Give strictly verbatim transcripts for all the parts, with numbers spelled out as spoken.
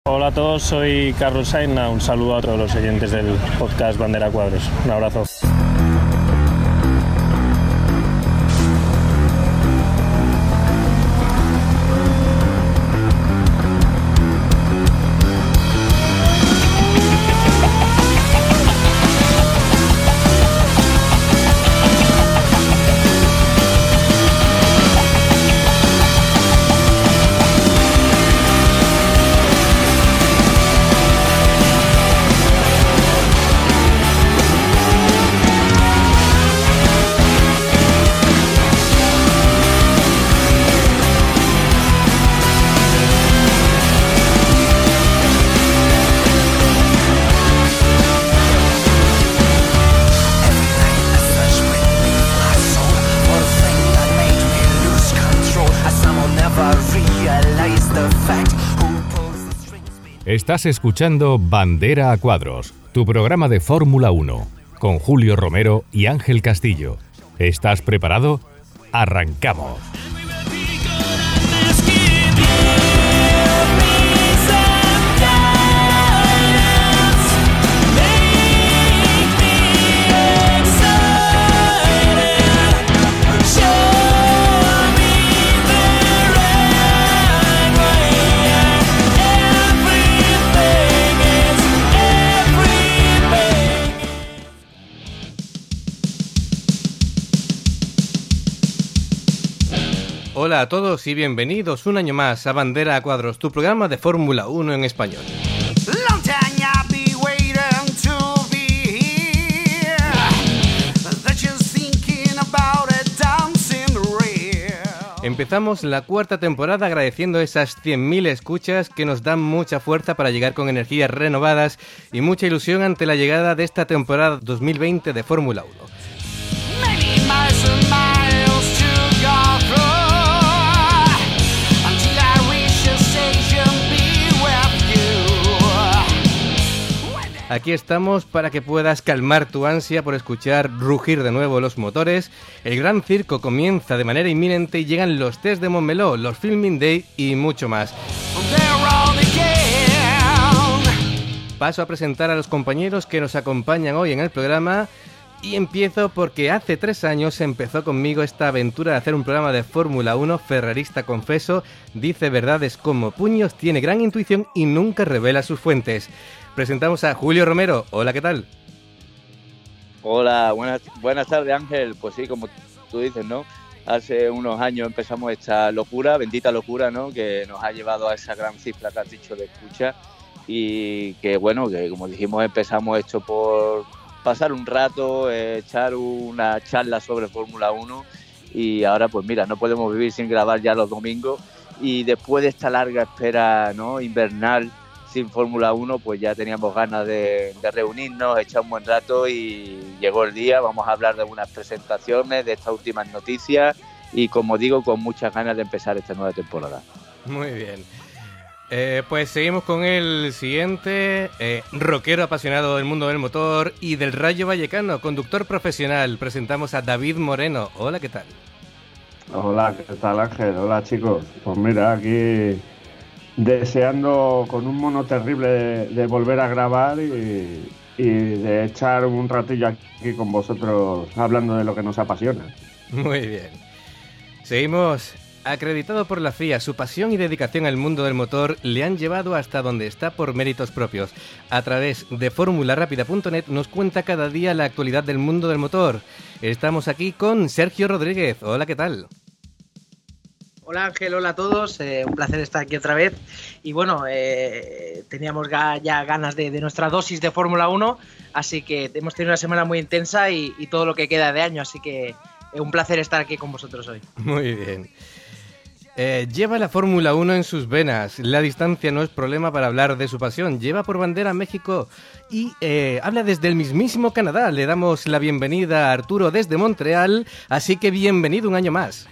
Hola a todos, soy Carlos Sainz. Un saludo a todos los oyentes del podcast Bandera Cuadros. Un abrazo. Estás escuchando Bandera a Cuadros, tu programa de Fórmula uno, con Julio Romero y Ángel Castillo. ¿Estás preparado? ¡Arrancamos! Hola a todos y bienvenidos un año más a Bandera a Cuadros, tu programa de Fórmula uno en español. Empezamos la cuarta temporada agradeciendo esas cien mil escuchas que nos dan mucha fuerza para llegar con energías renovadas y mucha ilusión ante la llegada de esta temporada dos mil veinte de Fórmula uno. Aquí estamos para que puedas calmar tu ansia por escuchar rugir de nuevo los motores. El gran circo comienza de manera inminente y llegan los test de Montmeló, los Filming Day y mucho más. Paso a presentar a los compañeros que nos acompañan hoy en el programa y empiezo porque hace tres años empezó conmigo esta aventura de hacer un programa de Fórmula uno, ferrarista confeso, dice verdades como puños, tiene gran intuición y nunca revela sus fuentes. Presentamos a Julio Romero. Hola, ¿qué tal? Hola, buenas, buenas tardes, Ángel. Pues sí, como tú dices, ¿no? Hace unos años empezamos esta locura, bendita locura, ¿no? Que nos ha llevado a esa gran cifra que has dicho de escucha y que, bueno, que como dijimos empezamos esto por pasar un rato, eh, echar una charla sobre Fórmula uno y ahora pues mira, no podemos vivir sin grabar ya los domingos y después de esta larga espera, ¿no? Invernal sin Fórmula uno, pues ya teníamos ganas de, de reunirnos, echar un buen rato y llegó el día. Vamos a hablar de unas presentaciones, de estas últimas noticias y, como digo, con muchas ganas de empezar esta nueva temporada. Muy bien. Eh, pues seguimos con el siguiente, eh, rockero apasionado del mundo del motor y del Rayo Vallecano, conductor profesional. Presentamos a David Moreno. Hola, ¿qué tal? Hola, ¿qué tal, Ángel? Hola, chicos. Pues mira, aquí deseando con un mono terrible de, de volver a grabar y, y de echar un ratillo aquí con vosotros hablando de lo que nos apasiona. Muy bien. Seguimos. Acreditado por la F I A, su pasión y dedicación al mundo del motor le han llevado hasta donde está por méritos propios. A través de fórmula rápida punto net nos cuenta cada día la actualidad del mundo del motor. Estamos aquí con Sergio Rodríguez. Hola, ¿qué tal? Hola Ángel, hola a todos, eh, un placer estar aquí otra vez y bueno, eh, teníamos ga- ya ganas de, de nuestra dosis de Fórmula uno, así que hemos tenido una semana muy intensa y, y todo lo que queda de año, así que eh, un placer estar aquí con vosotros hoy. Muy bien. Eh, lleva la Fórmula uno en sus venas, la distancia no es problema para hablar de su pasión, lleva por bandera México y eh, habla desde el mismísimo Canadá. Le damos la bienvenida a Arturo desde Montreal, así que bienvenido un año más.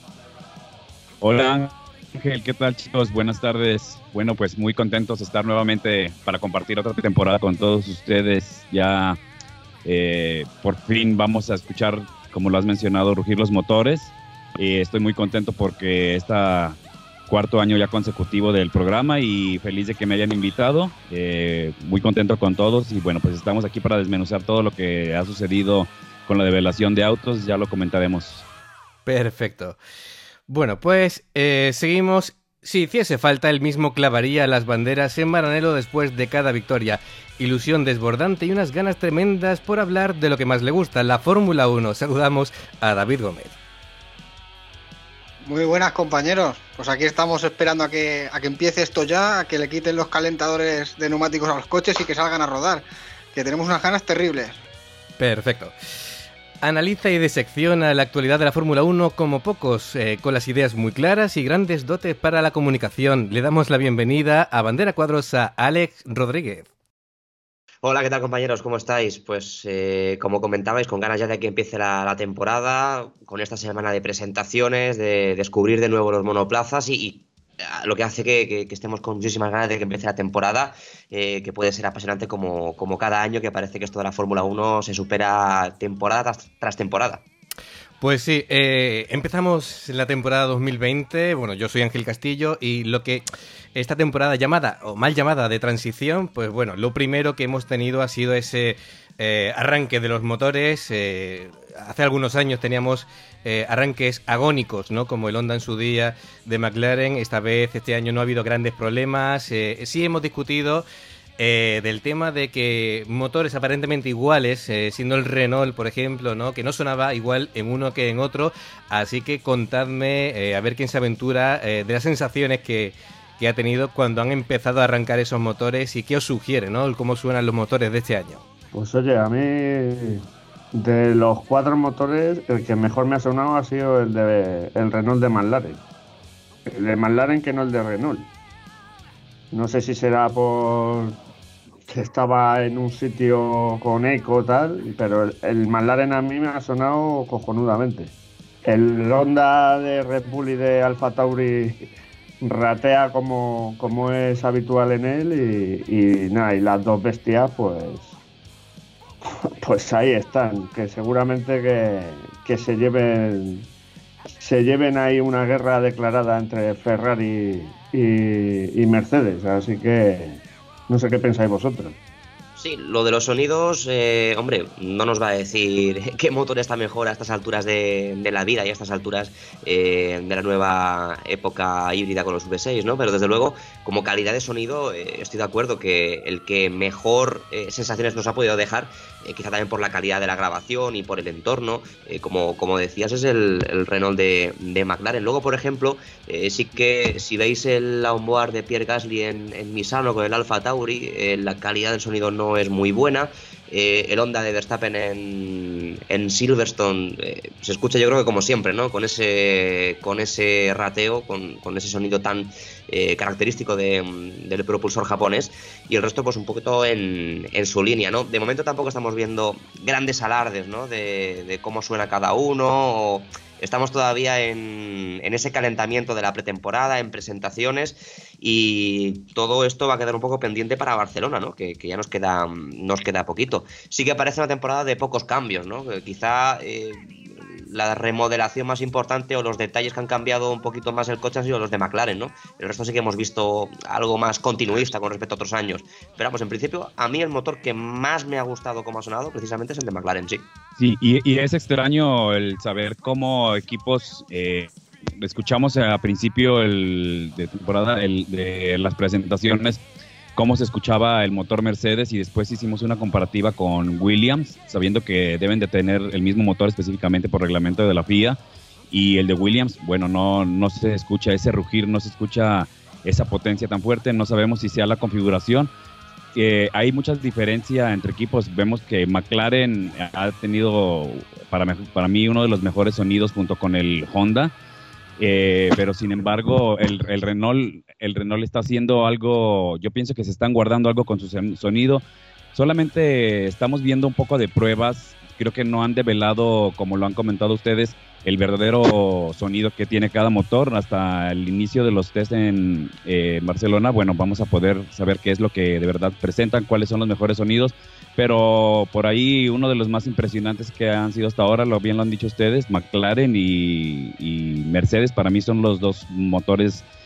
Hola Ángel, ¿qué tal chicos? Buenas tardes. Bueno, pues muy contentos de estar nuevamente para compartir otra temporada con todos ustedes. Ya eh, por fin vamos a escuchar, como lo has mencionado, rugir los motores. Eh, estoy muy contento porque esta cuarto año ya consecutivo del programa y feliz de que me hayan invitado, eh, muy contento con todos y bueno, pues estamos aquí para desmenuzar todo lo que ha sucedido con la develación de autos, ya lo comentaremos. Perfecto. Bueno, pues eh, seguimos. Si hiciese falta, él mismo clavaría las banderas en Maranello después de cada victoria. Ilusión desbordante y unas ganas tremendas por hablar de lo que más le gusta, la Fórmula uno. Saludamos a David Gómez. Muy buenas, compañeros. Pues aquí estamos esperando a que, a que empiece esto ya, a que le quiten los calentadores de neumáticos a los coches y que salgan a rodar, que tenemos unas ganas terribles. Perfecto. Analiza y disecciona la actualidad de la Fórmula uno como pocos, eh, con las ideas muy claras y grandes dotes para la comunicación. Le damos la bienvenida a Bandera Cuadros a Alex Rodríguez. Hola, ¿qué tal, compañeros? ¿Cómo estáis? Pues eh, como comentabais, con ganas ya de que empiece la, la temporada, con esta semana de presentaciones, de descubrir de nuevo los monoplazas y, y lo que hace que, que, que estemos con muchísimas ganas de que empiece la temporada, eh, que puede ser apasionante como, como cada año, que parece que esto de la Fórmula uno se supera temporada tras, tras temporada. Pues sí, eh, empezamos la temporada dos mil veinte, bueno, yo soy Ángel Castillo y lo que esta temporada llamada, o mal llamada, de transición, pues bueno, lo primero que hemos tenido ha sido ese eh, arranque de los motores. Eh, hace algunos años teníamos eh, arranques agónicos, ¿no? Como el Honda en su día de McLaren. Esta vez, este año no ha habido grandes problemas. Eh, sí hemos discutido Eh, del tema de que motores aparentemente iguales, eh, siendo el Renault, por ejemplo, ¿no? Que no sonaba igual en uno que en otro, así que contadme, eh, a ver quién se aventura, eh, de las sensaciones que, que ha tenido cuando han empezado a arrancar esos motores y qué os sugiere, ¿no? Cómo suenan los motores de este año. Pues oye, a mí de los cuatro motores, el que mejor me ha sonado ha sido el de el Renault de McLaren. El de McLaren que no el de Renault. No sé si será por que estaba en un sitio con eco tal, pero el, el McLaren a mí me ha sonado cojonudamente. El Honda de Red Bull y de Alfa Tauri ratea como, como es habitual en él y, y nada, y las dos bestias pues pues ahí están, que seguramente que, que se lleven se lleven ahí una guerra declarada entre Ferrari y, y Mercedes, así que no sé qué pensáis vosotros. Sí, lo de los sonidos, eh, hombre, no nos va a decir qué motor está mejor a estas alturas de, de la vida y a estas alturas eh, de la nueva época híbrida con los V seis, ¿no? Pero desde luego, como calidad de sonido, eh, estoy de acuerdo que el que mejor eh, sensaciones nos ha podido dejar, eh, quizá también por la calidad de la grabación y por el entorno, eh, como, como decías, es el, el Renault de, de McLaren. Luego, por ejemplo, eh, sí que si veis el onboard de Pierre Gasly en, en Misano con el Alfa Tauri, eh, la calidad del sonido no es muy buena. Eh, el Honda de Verstappen en, en Silverstone eh, se escucha, yo creo que como siempre, ¿no? Con ese, con ese rateo, con, con ese sonido tan eh, característico de, del propulsor japonés, y el resto pues un poquito en, en su línea, ¿no? De momento tampoco estamos viendo grandes alardes, ¿no? De, de cómo suena cada uno. O estamos todavía en, en ese calentamiento de la pretemporada, en presentaciones, y todo esto va a quedar un poco pendiente para Barcelona, ¿no? Que, que ya nos queda, nos queda poquito. Sí que parece una temporada de pocos cambios, ¿no? Quizá eh, la remodelación más importante o los detalles que han cambiado un poquito más el coche han sido los de McLaren, ¿no? El resto sí que hemos visto algo más continuista con respecto a otros años. Pero vamos, en principio, a mí el motor que más me ha gustado como ha sonado precisamente es el de McLaren, sí. Sí, y, y es extraño el saber cómo equipos... Eh, escuchamos al principio el, de temporada el, de las presentaciones cómo se escuchaba el motor Mercedes, y después hicimos una comparativa con Williams, sabiendo que deben de tener el mismo motor específicamente por reglamento de la F I A, y el de Williams, bueno, no, no se escucha ese rugir, no se escucha esa potencia tan fuerte, no sabemos si sea la configuración. Eh, hay muchas diferencias entre equipos. Vemos que McLaren ha tenido para, para mí uno de los mejores sonidos junto con el Honda, eh, pero sin embargo el, el Renault el Renault está haciendo algo, yo pienso que se están guardando algo con su sonido. Solamente estamos viendo un poco de pruebas, creo que no han develado, como lo han comentado ustedes, el verdadero sonido que tiene cada motor. Hasta el inicio de los test en eh, Barcelona, bueno, vamos a poder saber qué es lo que de verdad presentan, cuáles son los mejores sonidos, pero por ahí uno de los más impresionantes que han sido hasta ahora, lo bien lo han dicho ustedes, McLaren y, y Mercedes, para mí son los dos motores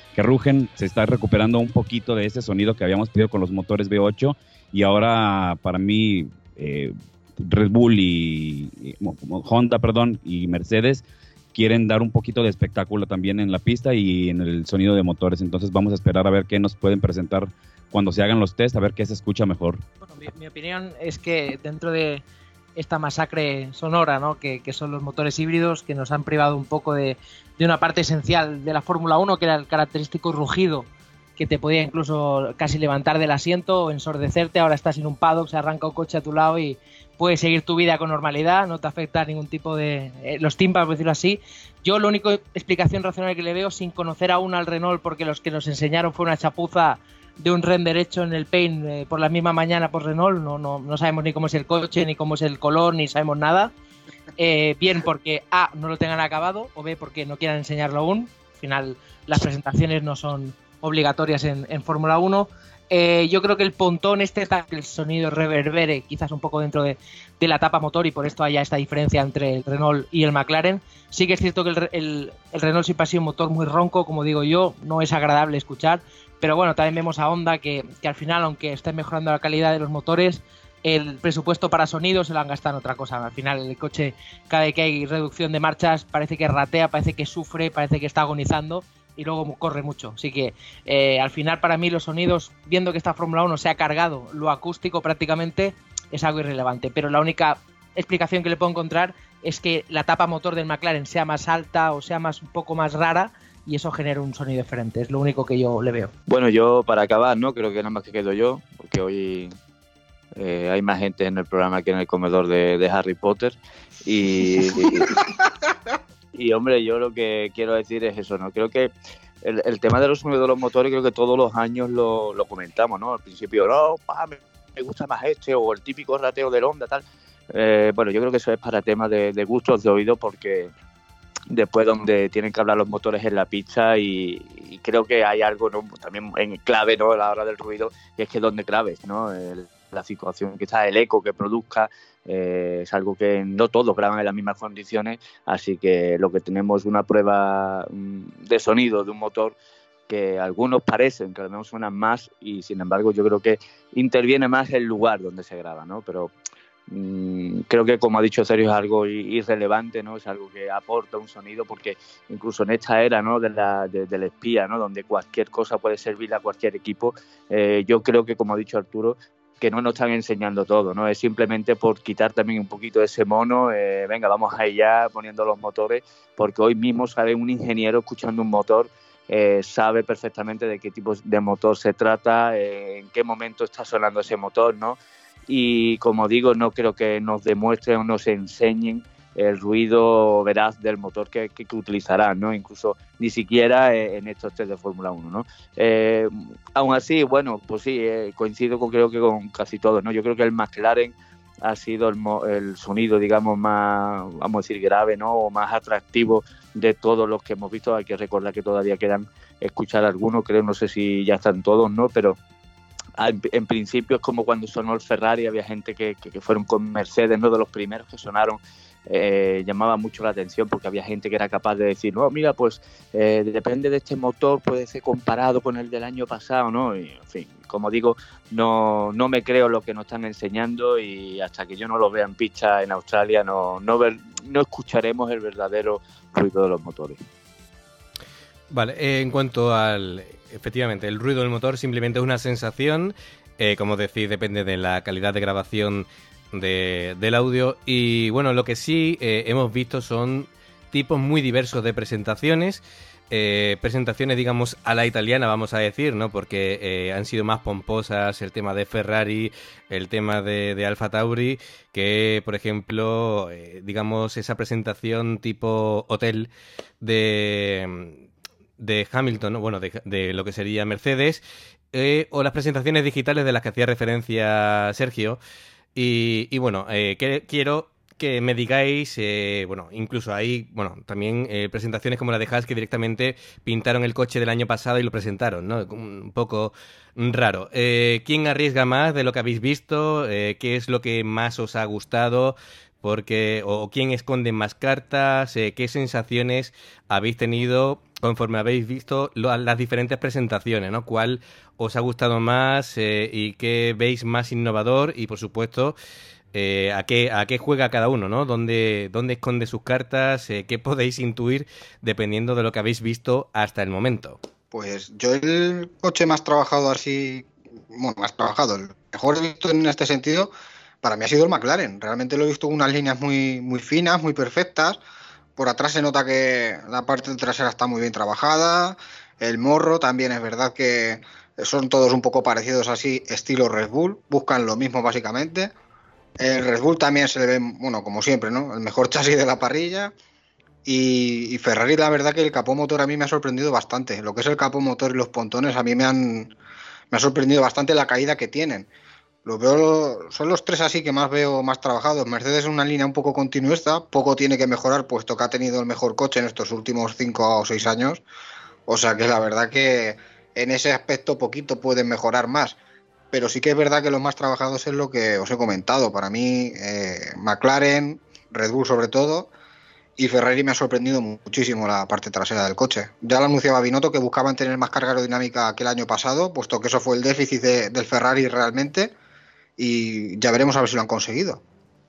que rugen, se está recuperando un poquito de ese sonido que habíamos pedido con los motores V ocho, y ahora para mí eh, Red Bull y, y Honda, perdón, y Mercedes quieren dar un poquito de espectáculo también en la pista y en el sonido de motores. Entonces vamos a esperar a ver qué nos pueden presentar cuando se hagan los test, a ver qué se escucha mejor. Bueno, mi, mi opinión es que dentro de esta masacre sonora, ¿no? que, que son los motores híbridos, que nos han privado un poco de, de una parte esencial de la Fórmula uno, que era el característico rugido, que te podía incluso casi levantar del asiento o ensordecerte. Ahora estás en un paddock, se arranca un coche a tu lado y puedes seguir tu vida con normalidad, no te afecta ningún tipo de... Eh, los tímpanos, por decirlo así. Yo la única explicación racional que le veo, sin conocer aún al Renault, porque los que nos enseñaron fue una chapuza de un render hecho en el Paint eh, por la misma mañana por Renault, no, no, no sabemos ni cómo es el coche, ni cómo es el color, ni sabemos nada. Eh, bien porque A, no lo tengan acabado, o B, porque no quieran enseñarlo aún. Al final las presentaciones no son obligatorias en, en Fórmula uno. Eh, yo creo que el pontón este, que el sonido reverbere quizás un poco dentro de, de la tapa motor, y por esto haya esta diferencia entre el Renault y el McLaren. Sí que es cierto que el, el, el Renault siempre ha sido un motor muy ronco, como digo yo, no es agradable escuchar, pero bueno, también vemos a Honda que, que al final, aunque esté mejorando la calidad de los motores, el presupuesto para sonido se lo han gastado en otra cosa. Al final el coche, cada vez que hay reducción de marchas, parece que ratea, parece que sufre, parece que está agonizando, y luego corre mucho. Así que eh, al final, para mí, los sonidos, viendo que esta Fórmula uno se ha cargado lo acústico prácticamente, es algo irrelevante. Pero la única explicación que le puedo encontrar es que la tapa motor del McLaren sea más alta o sea más un poco más rara, y eso genera un sonido diferente. Es lo único que yo le veo. Bueno, yo para acabar, ¿no? Creo que nada más que quedo yo, porque hoy eh, hay más gente en el programa que en el comedor de, de Harry Potter. Y... Y, hombre, yo lo que quiero decir es eso, ¿no? Creo que el, el tema de los sonidos de los motores, creo que todos los años lo, lo comentamos, ¿no? Al principio, no, pa, me, me gusta más este, o el típico rateo del Honda, tal. Eh, bueno, yo creo que eso es para temas de, de gustos de oído, porque después donde tienen que hablar los motores en la pista, y, y creo que hay algo, ¿no? También en clave, ¿no? A la hora del ruido, y es que donde claves, ¿no? El, la situación que está, el eco que produzca, eh, es algo que no todos graban en las mismas condiciones, así que lo que tenemos es una prueba de sonido de un motor que algunos parecen que a lo mejor suenan más, y sin embargo yo creo que interviene más el lugar donde se graba, ¿no? Pero mmm, creo que, como ha dicho Sergio, es algo irrelevante, ¿no? Es algo que aporta un sonido, porque incluso en esta era, ¿no? de la, de, del espía, ¿no? Donde cualquier cosa puede servir a cualquier equipo, eh, yo creo que, como ha dicho Arturo, que no nos están enseñando todo, ¿no? Es simplemente por quitar también un poquito ese mono, eh, venga, vamos allá poniendo los motores, porque hoy mismo sabe un ingeniero escuchando un motor, eh, sabe perfectamente de qué tipo de motor se trata, eh, en qué momento está sonando ese motor, ¿no? Y como digo, no creo que nos demuestren o nos enseñen el ruido veraz del motor que, que, que utilizarán, ¿no? Incluso ni siquiera eh, en estos test de Fórmula uno, ¿no? Eh, aún así, bueno, pues sí, eh, coincido con, creo que con casi todos, ¿no? Yo creo que el McLaren ha sido el, el sonido, digamos, más, vamos a decir, grave, ¿no? O más atractivo de todos los que hemos visto. Hay que recordar que todavía quedan escuchar algunos, creo, no sé si ya están todos, ¿no? Pero en, en principio es como cuando sonó el Ferrari, había gente que, que, que fueron con Mercedes, ¿no? De los primeros que sonaron. Eh, llamaba mucho la atención, porque había gente que era capaz de decir, no, mira, pues eh, depende de este motor, puede ser comparado con el del año pasado, ¿no? Y, en fin, como digo, no, no me creo lo que nos están enseñando, y hasta que yo no lo vea en pista en Australia no, no, ver, no escucharemos el verdadero ruido de los motores. Vale, eh, en cuanto al, efectivamente, el ruido del motor simplemente es una sensación, eh, como decís, depende de la calidad de grabación De, del audio. Y bueno, lo que sí eh, hemos visto son tipos muy diversos de presentaciones, eh, presentaciones digamos a la italiana, vamos a decir, ¿no? Porque eh, han sido más pomposas el tema de Ferrari, el tema de, de Alfa Tauri, que por ejemplo eh, digamos esa presentación tipo hotel de, de Hamilton, ¿no? Bueno, de, de lo que sería Mercedes, eh, o las presentaciones digitales de las que hacía referencia Sergio. Y, y bueno, eh, que, quiero que me digáis, eh, bueno, incluso hay, bueno, también eh, presentaciones como la de Haas, que directamente pintaron el coche del año pasado y lo presentaron, ¿no? Un poco raro. Eh, ¿Quién arriesga más de lo que habéis visto? Eh, ¿Qué es lo que más os ha gustado? porque o quién esconde más cartas, eh, qué sensaciones habéis tenido conforme habéis visto lo, las diferentes presentaciones, ¿no? ¿Cuál os ha gustado más eh, y qué veis más innovador? Y por supuesto, eh, ¿a qué a qué juega cada uno, ¿no? ¿Dónde, dónde esconde sus cartas? Eh, ¿Qué podéis intuir dependiendo de lo que habéis visto hasta el momento? Pues yo el coche más trabajado así, bueno, más trabajado, el mejor he visto en este sentido, para mí ha sido el McLaren. Realmente lo he visto con unas líneas muy, muy finas, muy perfectas. Por atrás se nota que la parte trasera está muy bien trabajada. El morro también es verdad que son todos un poco parecidos así, estilo Red Bull. Buscan lo mismo básicamente. El Red Bull también se le ve, bueno, como siempre, ¿no? El mejor chasis de la parrilla. Y, y Ferrari, la verdad que el capó motor a mí me ha sorprendido bastante. Lo que es el capó motor y los pontones a mí me han, me ha sorprendido bastante la caída que tienen. Lo veo, son los tres así que más veo más trabajados. Mercedes es una línea un poco continuista, poco tiene que mejorar puesto que ha tenido el mejor coche en estos últimos cinco o seis años. O sea que la verdad que en ese aspecto poquito pueden mejorar más. Pero sí que es verdad que los más trabajados es lo que os he comentado. Para mí, eh, McLaren, Red Bull sobre todo, y Ferrari me ha sorprendido muchísimo la parte trasera del coche. Ya lo anunciaba Binotto que buscaban tener más carga aerodinámica que el año pasado, puesto que eso fue el déficit de, del Ferrari realmente. Y ya veremos a ver si lo han conseguido.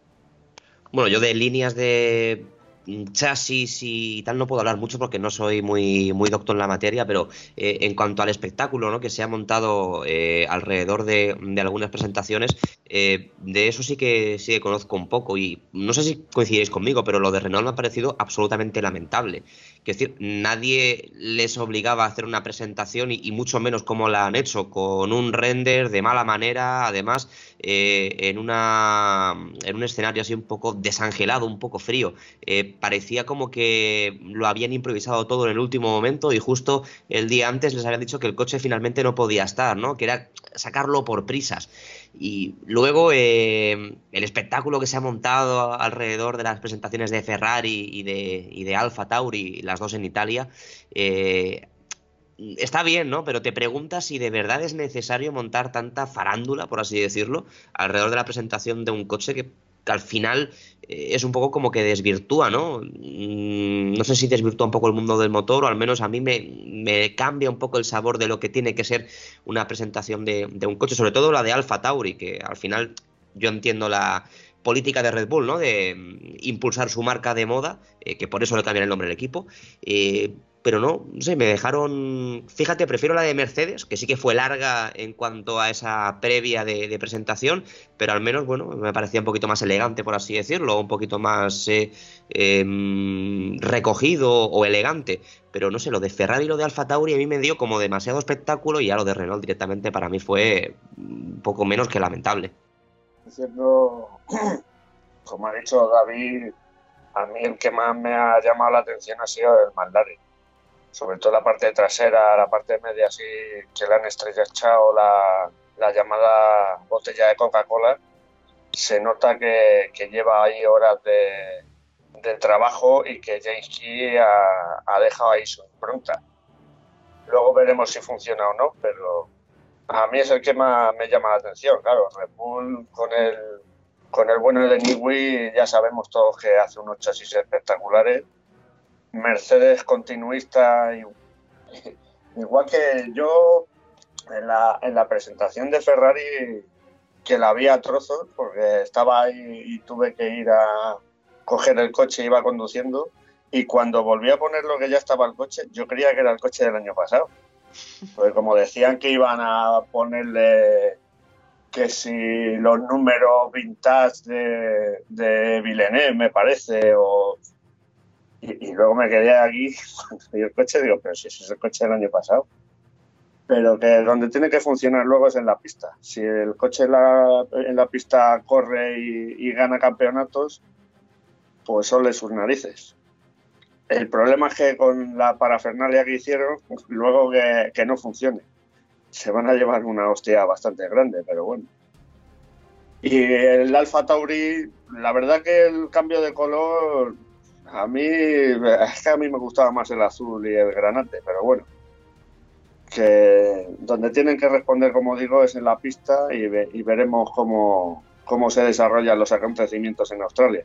Bueno, yo de líneas de chasis y tal no puedo hablar mucho porque no soy muy, muy doctor en la materia, pero eh, en cuanto al espectáculo, ¿no?, que se ha montado eh, alrededor de, de algunas presentaciones, eh, de eso sí que, sí que conozco un poco y no sé si coincidéis conmigo, pero lo de Renault me ha parecido absolutamente lamentable. Es decir, nadie les obligaba a hacer una presentación y, y mucho menos como la han hecho, con un render de mala manera, además eh, en, una, en un escenario así un poco desangelado, un poco frío. Eh, parecía como que lo habían improvisado todo en el último momento y justo el día antes les habían dicho que el coche finalmente no podía estar, ¿no?, que era sacarlo por prisas. Y luego eh, el espectáculo que se ha montado alrededor de las presentaciones de Ferrari y de, y de Alfa Tauri, las dos en Italia, eh, está bien, ¿no? Pero te preguntas si de verdad es necesario montar tanta farándula, por así decirlo, alrededor de la presentación de un coche que, que al final eh, es un poco como que desvirtúa, ¿no? Mm, no sé si desvirtúa un poco el mundo del motor, o al menos a mí me, me cambia un poco el sabor de lo que tiene que ser una presentación de, de un coche, sobre todo la de Alfa Tauri, que al final yo entiendo la política de Red Bull, ¿no?, de mm, impulsar su marca de moda, eh, que por eso le cambian el nombre del equipo, eh, pero no, no sé, me dejaron... Fíjate, prefiero la de Mercedes, que sí que fue larga en cuanto a esa previa de, de presentación, pero al menos, bueno, me parecía un poquito más elegante, por así decirlo, un poquito más eh, eh, recogido o elegante. Pero no sé, lo de Ferrari y lo de Alfa Tauri a mí me dio como demasiado espectáculo y ya lo de Renault directamente para mí fue un poco menos que lamentable. Diciendo, como ha dicho David, a mí el que más me ha llamado la atención ha sido el McLaren. Sobre todo la parte trasera, la parte media, así que le han estrellachado la, la llamada botella de Coca-Cola. Se nota que, que lleva ahí horas de, de trabajo y que James Key ha, ha dejado ahí su impronta. Luego veremos si funciona o no, pero a mí es el que más me llama la atención. Claro, Red Bull con el, con el bueno de Newey ya sabemos todos que hace unos chasis espectaculares. Mercedes continuista, igual que yo en la, en la presentación de Ferrari, que la vi a trozos porque estaba ahí y tuve que ir a coger el coche, iba conduciendo, y cuando volví a poner lo que ya estaba el coche, yo creía que era el coche del año pasado, porque como decían que iban a ponerle que si los números vintage de, de Villeneuve, me parece, o Y, y luego me quedé aquí y el coche, digo, pero si ese es el coche del año pasado. Pero que donde tiene que funcionar luego es en la pista. Si el coche en la, en la pista corre y, y gana campeonatos, pues son sus narices. El problema es que con la parafernalia que hicieron, luego que, que no funcione. Se van a llevar una hostia bastante grande, pero bueno. Y el Alfa Tauri, la verdad que el cambio de color... A mí, es que a mí me gustaba más el azul y el granate, pero bueno, que donde tienen que responder, como digo, es en la pista y, ve, y veremos cómo, cómo se desarrollan los acontecimientos en Australia.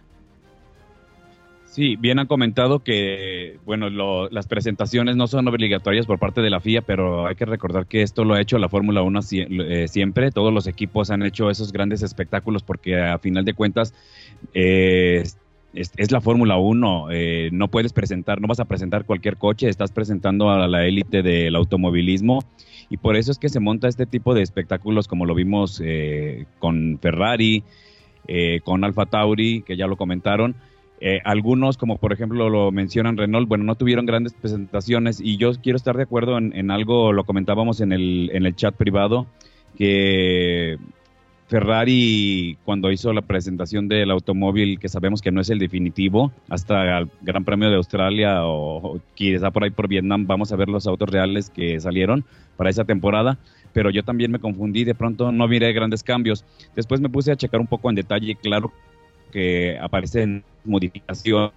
Sí, bien han comentado que, bueno, lo, las presentaciones no son obligatorias por parte de la F I A, pero hay que recordar que esto lo ha hecho la Fórmula uno si, eh, siempre. Todos los equipos han hecho esos grandes espectáculos porque a final de cuentas eh, es, es la Fórmula uno. Eh, no puedes presentar, no vas a presentar cualquier coche, estás presentando a la élite del automovilismo. Y por eso es que se monta este tipo de espectáculos como lo vimos eh, con Ferrari, eh, con Alfa Tauri, que ya lo comentaron. Eh, algunos, como por ejemplo lo mencionan Renault, bueno, no tuvieron grandes presentaciones y yo quiero estar de acuerdo en, en algo, lo comentábamos en el, en el chat privado, que Ferrari cuando hizo la presentación del automóvil, que sabemos que no es el definitivo, hasta el Gran Premio de Australia o, o quizá por ahí por Vietnam, vamos a ver los autos reales que salieron para esa temporada, pero yo también me confundí, de pronto no miré grandes cambios. Después me puse a checar un poco en detalle, claro que aparecen modificaciones,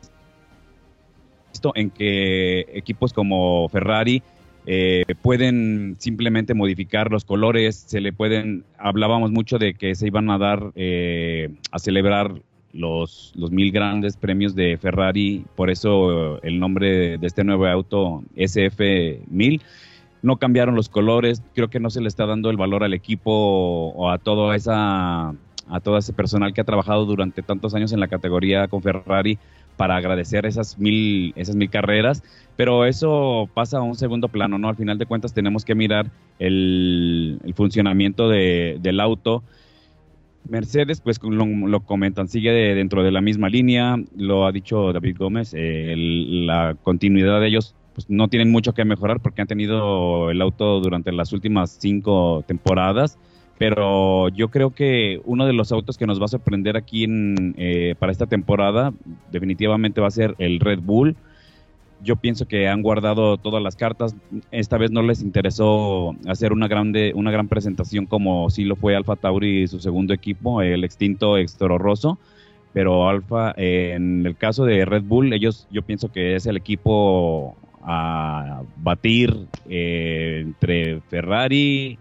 esto en que equipos como Ferrari eh, pueden simplemente modificar los colores, se le pueden, hablábamos mucho de que se iban a dar eh, a celebrar los, los mil grandes premios de Ferrari, por eso el nombre de este nuevo auto S F mil. No cambiaron los colores, creo que no se le está dando el valor al equipo o a toda esa a todo ese personal que ha trabajado durante tantos años en la categoría con Ferrari para agradecer esas mil, esas mil carreras, pero eso pasa a un segundo plano, ¿no? Al final de cuentas tenemos que mirar el, el funcionamiento de, del auto. Mercedes, pues lo, lo comentan, sigue de, dentro de la misma línea, lo ha dicho David Gómez, eh, el, la continuidad de ellos pues no tienen mucho que mejorar porque han tenido el auto durante las últimas cinco temporadas, pero yo creo que uno de los autos que nos va a sorprender aquí en, eh, para esta temporada definitivamente va a ser el Red Bull. Yo pienso que han guardado todas las cartas, esta vez no les interesó hacer una, grande, una gran presentación como sí lo fue Alfa Tauri y su segundo equipo, el extinto Toro Rosso, pero Alfa, eh, en el caso de Red Bull, ellos yo pienso que es el equipo a batir eh, entre Ferrari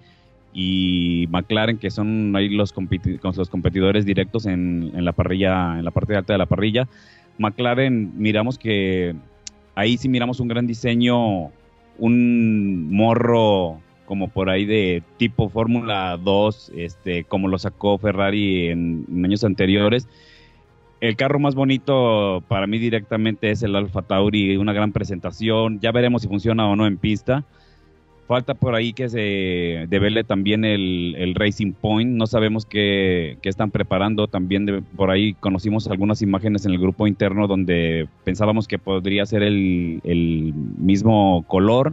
y McLaren, que son ahí los, competi- los competidores directos en, en la parrilla, en la parte alta de la parrilla. McLaren, miramos que ahí sí miramos un gran diseño, un morro como por ahí de tipo Fórmula dos, este, como lo sacó Ferrari en, en años anteriores. El carro más bonito para mí directamente es el Alfa Tauri, una gran presentación, ya veremos si funciona o no en pista. Falta por ahí que se devele también el, el Racing Point, no sabemos qué, qué están preparando, también de, por ahí conocimos algunas imágenes en el grupo interno donde pensábamos que podría ser el, el mismo color.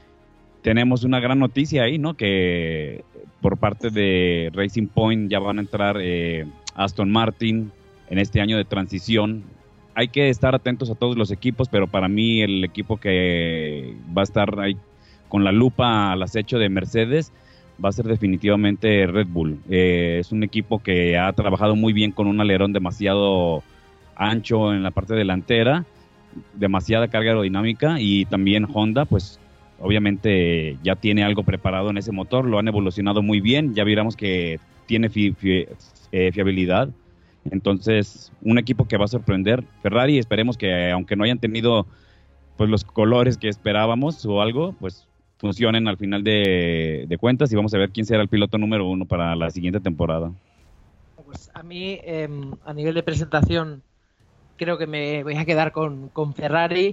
Tenemos una gran noticia ahí, ¿no? Que por parte de Racing Point ya van a entrar eh, Aston Martin en este año de transición. Hay que estar atentos a todos los equipos, pero para mí el equipo que va a estar ahí con la lupa al acecho de Mercedes va a ser definitivamente Red Bull. Eh, es un equipo que ha trabajado muy bien con un alerón demasiado ancho en la parte delantera, demasiada carga aerodinámica, y también Honda, pues obviamente ya tiene algo preparado en ese motor, lo han evolucionado muy bien, ya viéramos que tiene fi- fi- eh, fiabilidad. Entonces, un equipo que va a sorprender. Ferrari, esperemos que aunque no hayan tenido pues los colores que esperábamos o algo, pues funcionen al final de, de cuentas, y vamos a ver quién será el piloto número uno para la siguiente temporada. Pues a mí, eh, a nivel de presentación, creo que me voy a quedar con, con Ferrari,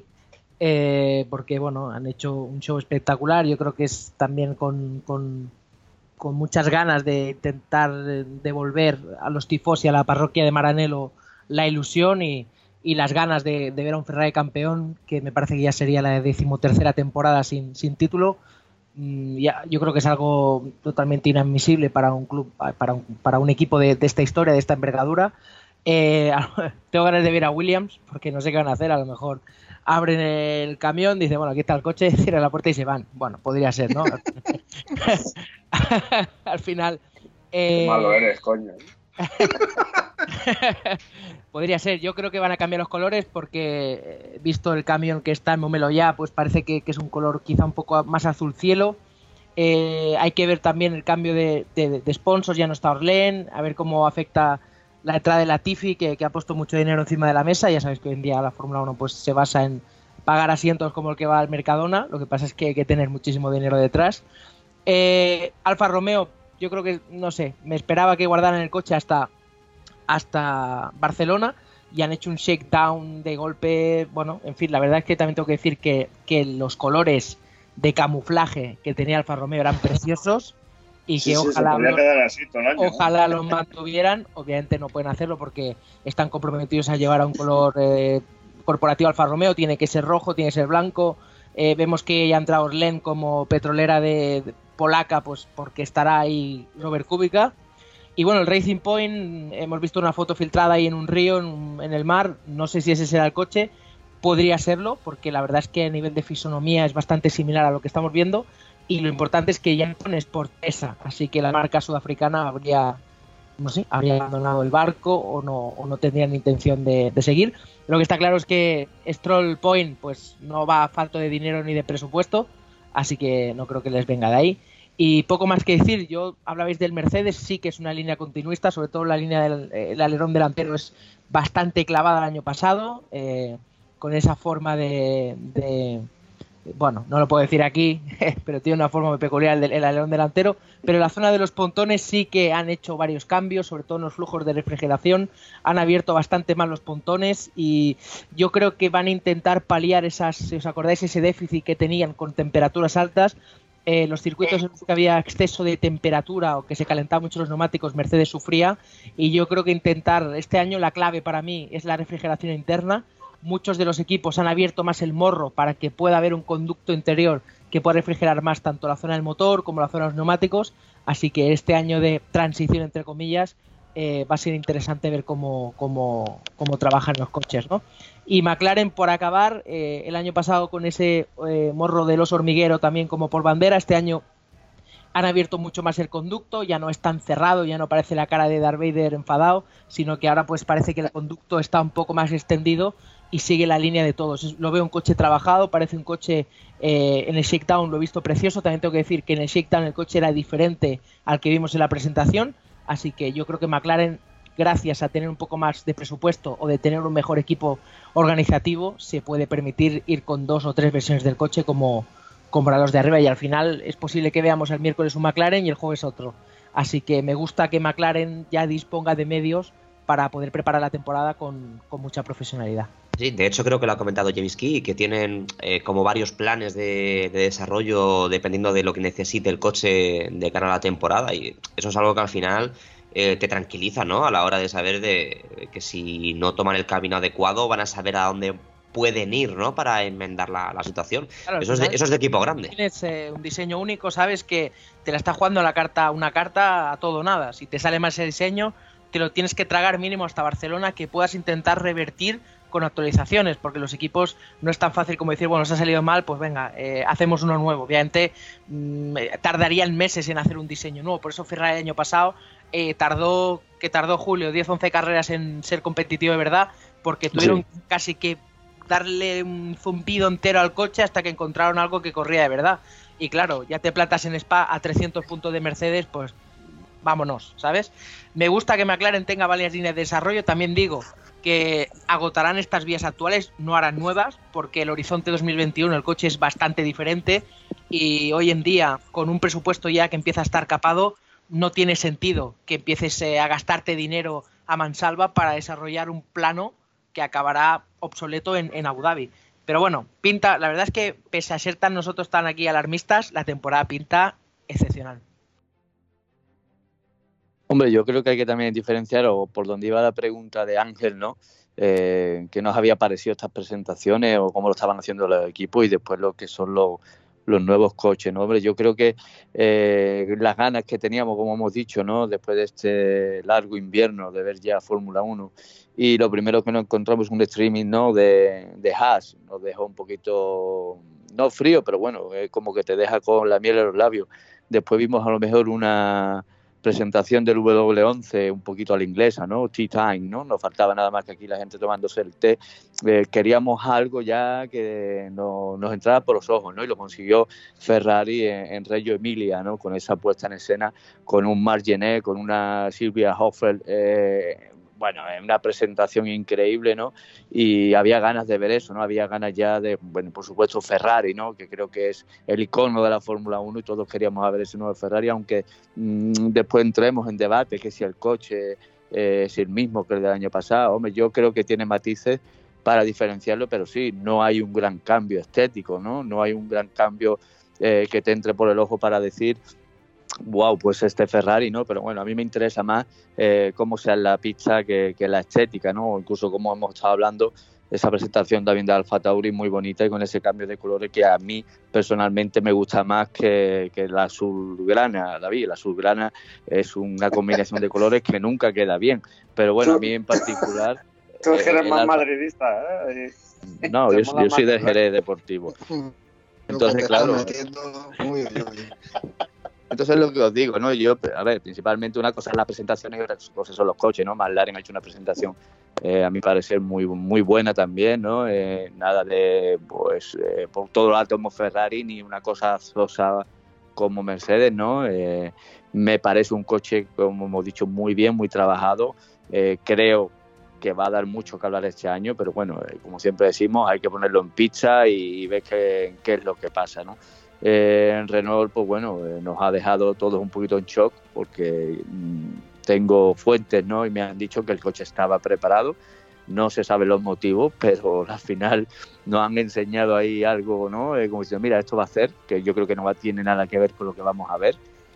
eh, porque bueno, han hecho un show espectacular. Yo creo que es también con, con, con muchas ganas de intentar devolver a los tifosi, a la parroquia de Maranello, la ilusión y, y las ganas de, de ver a un Ferrari campeón, que me parece que ya sería la decimotercera temporada sin, sin título. Ya, yo creo que es algo totalmente inadmisible para un club, para un, para un equipo de, de esta historia, de esta envergadura. Eh, tengo ganas de ver a Williams, porque no sé qué van a hacer. A lo mejor abren el camión, dicen, bueno, aquí está el coche, cierran la puerta y se van. Bueno, podría ser, ¿no? Al final... Eh... Qué malo eres, coño. Podría ser. Yo creo que van a cambiar los colores, porque visto el camión que está en Momelo ya, pues parece que, que es un color quizá un poco más azul cielo. Eh, hay que ver también el cambio de, de, de sponsors, ya no está Orlen, a ver cómo afecta la entrada de Latifi, que, que ha puesto mucho dinero encima de la mesa. Ya sabéis que hoy en día la Fórmula uno pues, se basa en pagar asientos como el que va al Mercadona, lo que pasa es que hay que tener muchísimo dinero detrás. Eh, Alfa Romeo, yo creo que, no sé, me esperaba que guardaran el coche hasta, hasta Barcelona, y han hecho un shakedown de golpe. Bueno, en fin, la verdad es que también tengo que decir que, que los colores de camuflaje que tenía Alfa Romeo eran preciosos y sí, que sí, ojalá, se quedar así todo el año, ojalá ¿no? los mantuvieran. Obviamente no pueden hacerlo porque están comprometidos a llevar a un color eh, corporativo Alfa Romeo, tiene que ser rojo, tiene que ser blanco. Eh, vemos que ya ha entrado Orlen como petrolera de, de polaca, pues porque estará ahí Robert Kubica. Y bueno, el Racing Point, hemos visto una foto filtrada ahí en un río, en, un, en el mar, no sé si ese será el coche. Podría serlo, porque la verdad es que a nivel de fisonomía es bastante similar a lo que estamos viendo, y lo importante es que Janton es portesa, así que la marca sudafricana habría, no sé, habría abandonado el barco o no, o no tendrían intención de, de seguir. Lo que está claro es que Stroll Point pues no va a falta de dinero ni de presupuesto, así que no creo que les venga de ahí. Y poco más que decir. Yo hablabais del Mercedes, sí que es una línea continuista, sobre todo la línea del el alerón delantero es bastante clavada el año pasado, eh, con esa forma de, de, bueno, no lo puedo decir aquí, pero tiene una forma muy peculiar el, el alerón delantero. Pero en la zona de los pontones sí que han hecho varios cambios, sobre todo en los flujos de refrigeración, han abierto bastante más los pontones, y yo creo que van a intentar paliar esas, si os acordáis, ese déficit que tenían con temperaturas altas. Eh, los circuitos en los que había exceso de temperatura o que se calentaban mucho los neumáticos, Mercedes sufría, y yo creo que intentar, este año la clave para mí es la refrigeración interna. Muchos de los equipos han abierto más el morro para que pueda haber un conducto interior que pueda refrigerar más tanto la zona del motor como la zona de los neumáticos, así que este año de transición, entre comillas, eh, va a ser interesante ver cómo, cómo, cómo trabajan los coches, ¿no? Y McLaren, por acabar, eh, el año pasado con ese eh, morro del oso hormiguero también como por bandera, este año han abierto mucho más el conducto, ya no es tan cerrado, ya no parece la cara de Darth Vader enfadado, sino que ahora pues parece que el conducto está un poco más extendido y sigue la línea de todos. Lo veo un coche trabajado, parece un coche, eh, en el shakedown lo he visto precioso. También tengo que decir que en el shakedown el coche era diferente al que vimos en la presentación, así que yo creo que McLaren, gracias a tener un poco más de presupuesto o de tener un mejor equipo organizativo, se puede permitir ir con dos o tres versiones del coche como, como para los de arriba, y al final es posible que veamos el miércoles un McLaren y el jueves otro. Así que me gusta que McLaren ya disponga de medios para poder preparar la temporada con, con mucha profesionalidad. Sí, de hecho creo que lo ha comentado James Key, que tienen eh, como varios planes de, de desarrollo dependiendo de lo que necesite el coche de cara a la temporada, y eso es algo que al final eh, te tranquiliza, ¿no? A la hora de saber de que si no toman el camino adecuado van a saber a dónde pueden ir, ¿no? Para enmendar la, la situación. Claro, eso, es de, eso es de equipo grande. Tienes eh, un diseño único, sabes que te la está jugando la carta, una carta a todo o nada. Si te sale mal ese diseño, te lo tienes que tragar mínimo hasta Barcelona, que puedas intentar revertir con actualizaciones, porque los equipos no es tan fácil como decir, bueno, nos ha salido mal, pues venga, eh, hacemos uno nuevo. Obviamente mmm, tardarían meses en hacer un diseño nuevo. Por eso Ferrari el año pasado eh, tardó, que tardó Julio, diez once carreras en ser competitivo de verdad, porque tuvieron sí. casi que darle un zumbido entero al coche hasta que encontraron algo que corría de verdad. Y claro, ya te plantas en Spa a trescientos puntos de Mercedes, pues vámonos, ¿sabes? Me gusta que McLaren tenga varias líneas de desarrollo. También digo que agotarán estas vías actuales, no harán nuevas, porque el horizonte dos mil veintiuno el coche es bastante diferente, y hoy en día, con un presupuesto ya que empieza a estar capado, no tiene sentido que empieces a gastarte dinero a mansalva para desarrollar un plano que acabará obsoleto en, en Abu Dhabi. Pero bueno, pinta, la verdad es que pese a ser tan nosotros tan aquí alarmistas, la temporada pinta excepcional. Hombre, yo creo que hay que también diferenciar, o por donde iba la pregunta de Ángel, ¿no? Eh, ¿Qué nos había parecido estas presentaciones o cómo lo estaban haciendo los equipos, y después lo que son los, los nuevos coches, ¿no? Hombre, yo creo que eh, las ganas que teníamos, como hemos dicho, ¿no? Después de este largo invierno de ver ya Fórmula uno, y lo primero que nos encontramos un streaming, ¿no? de, de Haas, nos dejó un poquito, no frío, pero bueno, es como que te deja con la miel en los labios. Después vimos a lo mejor una presentación del W once un poquito a la inglesa, ¿no? Tea time, ¿no? Nos faltaba nada más que aquí la gente tomándose el té. Eh, queríamos algo ya que no, nos entrara por los ojos, ¿no? Y lo consiguió Ferrari en, en Reggio Emilia, ¿no? Con esa puesta en escena, con un Marc Gené, con una Silvia Hoffel, eh, bueno, una presentación increíble, ¿no? Y había ganas de ver eso, ¿no? Había ganas ya de, bueno, por supuesto Ferrari, ¿no? Que creo que es el icono de la Fórmula uno y todos queríamos ver ese nuevo Ferrari, aunque mmm, después entremos en debate que si el coche eh, es el mismo que el del año pasado. Hombre, yo creo que tiene matices para diferenciarlo, pero sí, no hay un gran cambio estético, ¿no? No hay un gran cambio eh, que te entre por el ojo para decir wow, pues este Ferrari, ¿no? Pero bueno, a mí me interesa más eh, cómo sea la pista que, que la estética, ¿no? Incluso como hemos estado hablando, esa presentación también de Alfa Tauri muy bonita y con ese cambio de colores que a mí personalmente me gusta más que, que la azulgrana, David. La azulgrana es una combinación de colores que nunca queda bien, pero bueno, a mí en particular... Tú es que eres eh, más Alfa... madridista, ¿eh? Y... No, yo, yo soy del Jerez Deportivo. Entonces, claro... Entonces lo que os digo, ¿no? Yo, a ver, principalmente una cosa es la presentación y otra cosa son los coches, ¿no? McLaren ha hecho una presentación, eh, a mi parecer, muy muy buena también, ¿no? Eh, nada de, pues, eh, por todo lo alto como Ferrari, ni una cosa sosa como Mercedes, ¿no? Eh, me parece un coche, como hemos dicho, muy bien, muy trabajado. Eh, creo que va a dar mucho que hablar este año, pero bueno, eh, como siempre decimos, hay que ponerlo en pizza y, y ver qué, qué es lo que pasa, ¿no? Eh, en Renault, pues bueno, eh, nos ha dejado todos un poquito en shock porque mmm, tengo fuentes, ¿no? Y me han dicho que el coche estaba preparado. No se saben los motivos, pero al final nos han enseñado ahí algo, ¿no? Eh, como diciendo, mira, esto va a hacer, que yo creo que no va, tiene nada que ver con lo que vamos a ver.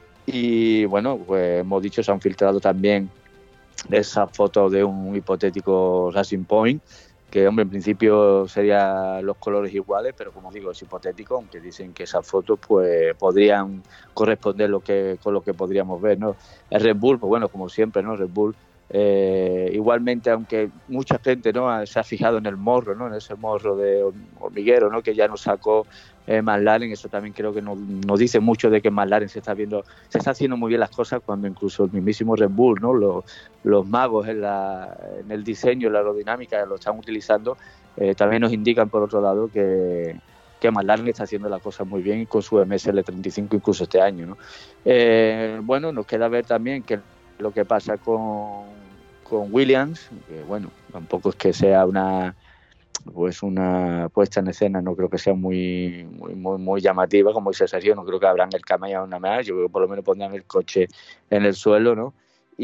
Y bueno, pues hemos dicho, se han filtrado también esas fotos de un hipotético Racing Point, que hombre, en principio serían los colores iguales, pero como digo, es hipotético, aunque dicen que esas fotos pues podrían corresponder lo que, con lo que podríamos ver, ¿no? El Red Bull, pues bueno, como siempre, ¿no? Red Bull, eh, igualmente, aunque mucha gente, ¿no? Se ha fijado en el morro, ¿no? En ese morro de hormiguero, ¿no? Que ya nos sacó eh, McLaren, eso también creo que nos, nos dice mucho de que McLaren se está viendo, se está haciendo muy bien las cosas cuando incluso el mismísimo Red Bull, ¿no? Los, los magos en, la, en el diseño, en la aerodinámica, lo están utilizando, eh, también nos indican por otro lado que, que McLaren está haciendo las cosas muy bien con su M S L treinta y cinco incluso este año, ¿no? Eh, bueno, nos queda ver también que lo que pasa con, con Williams, que bueno, tampoco es que sea una pues una puesta en escena, no creo que sea muy muy muy, muy llamativa, como dice Sergio, no creo que abran el camello una más, yo creo que por lo menos pondrán el coche en el suelo, ¿no?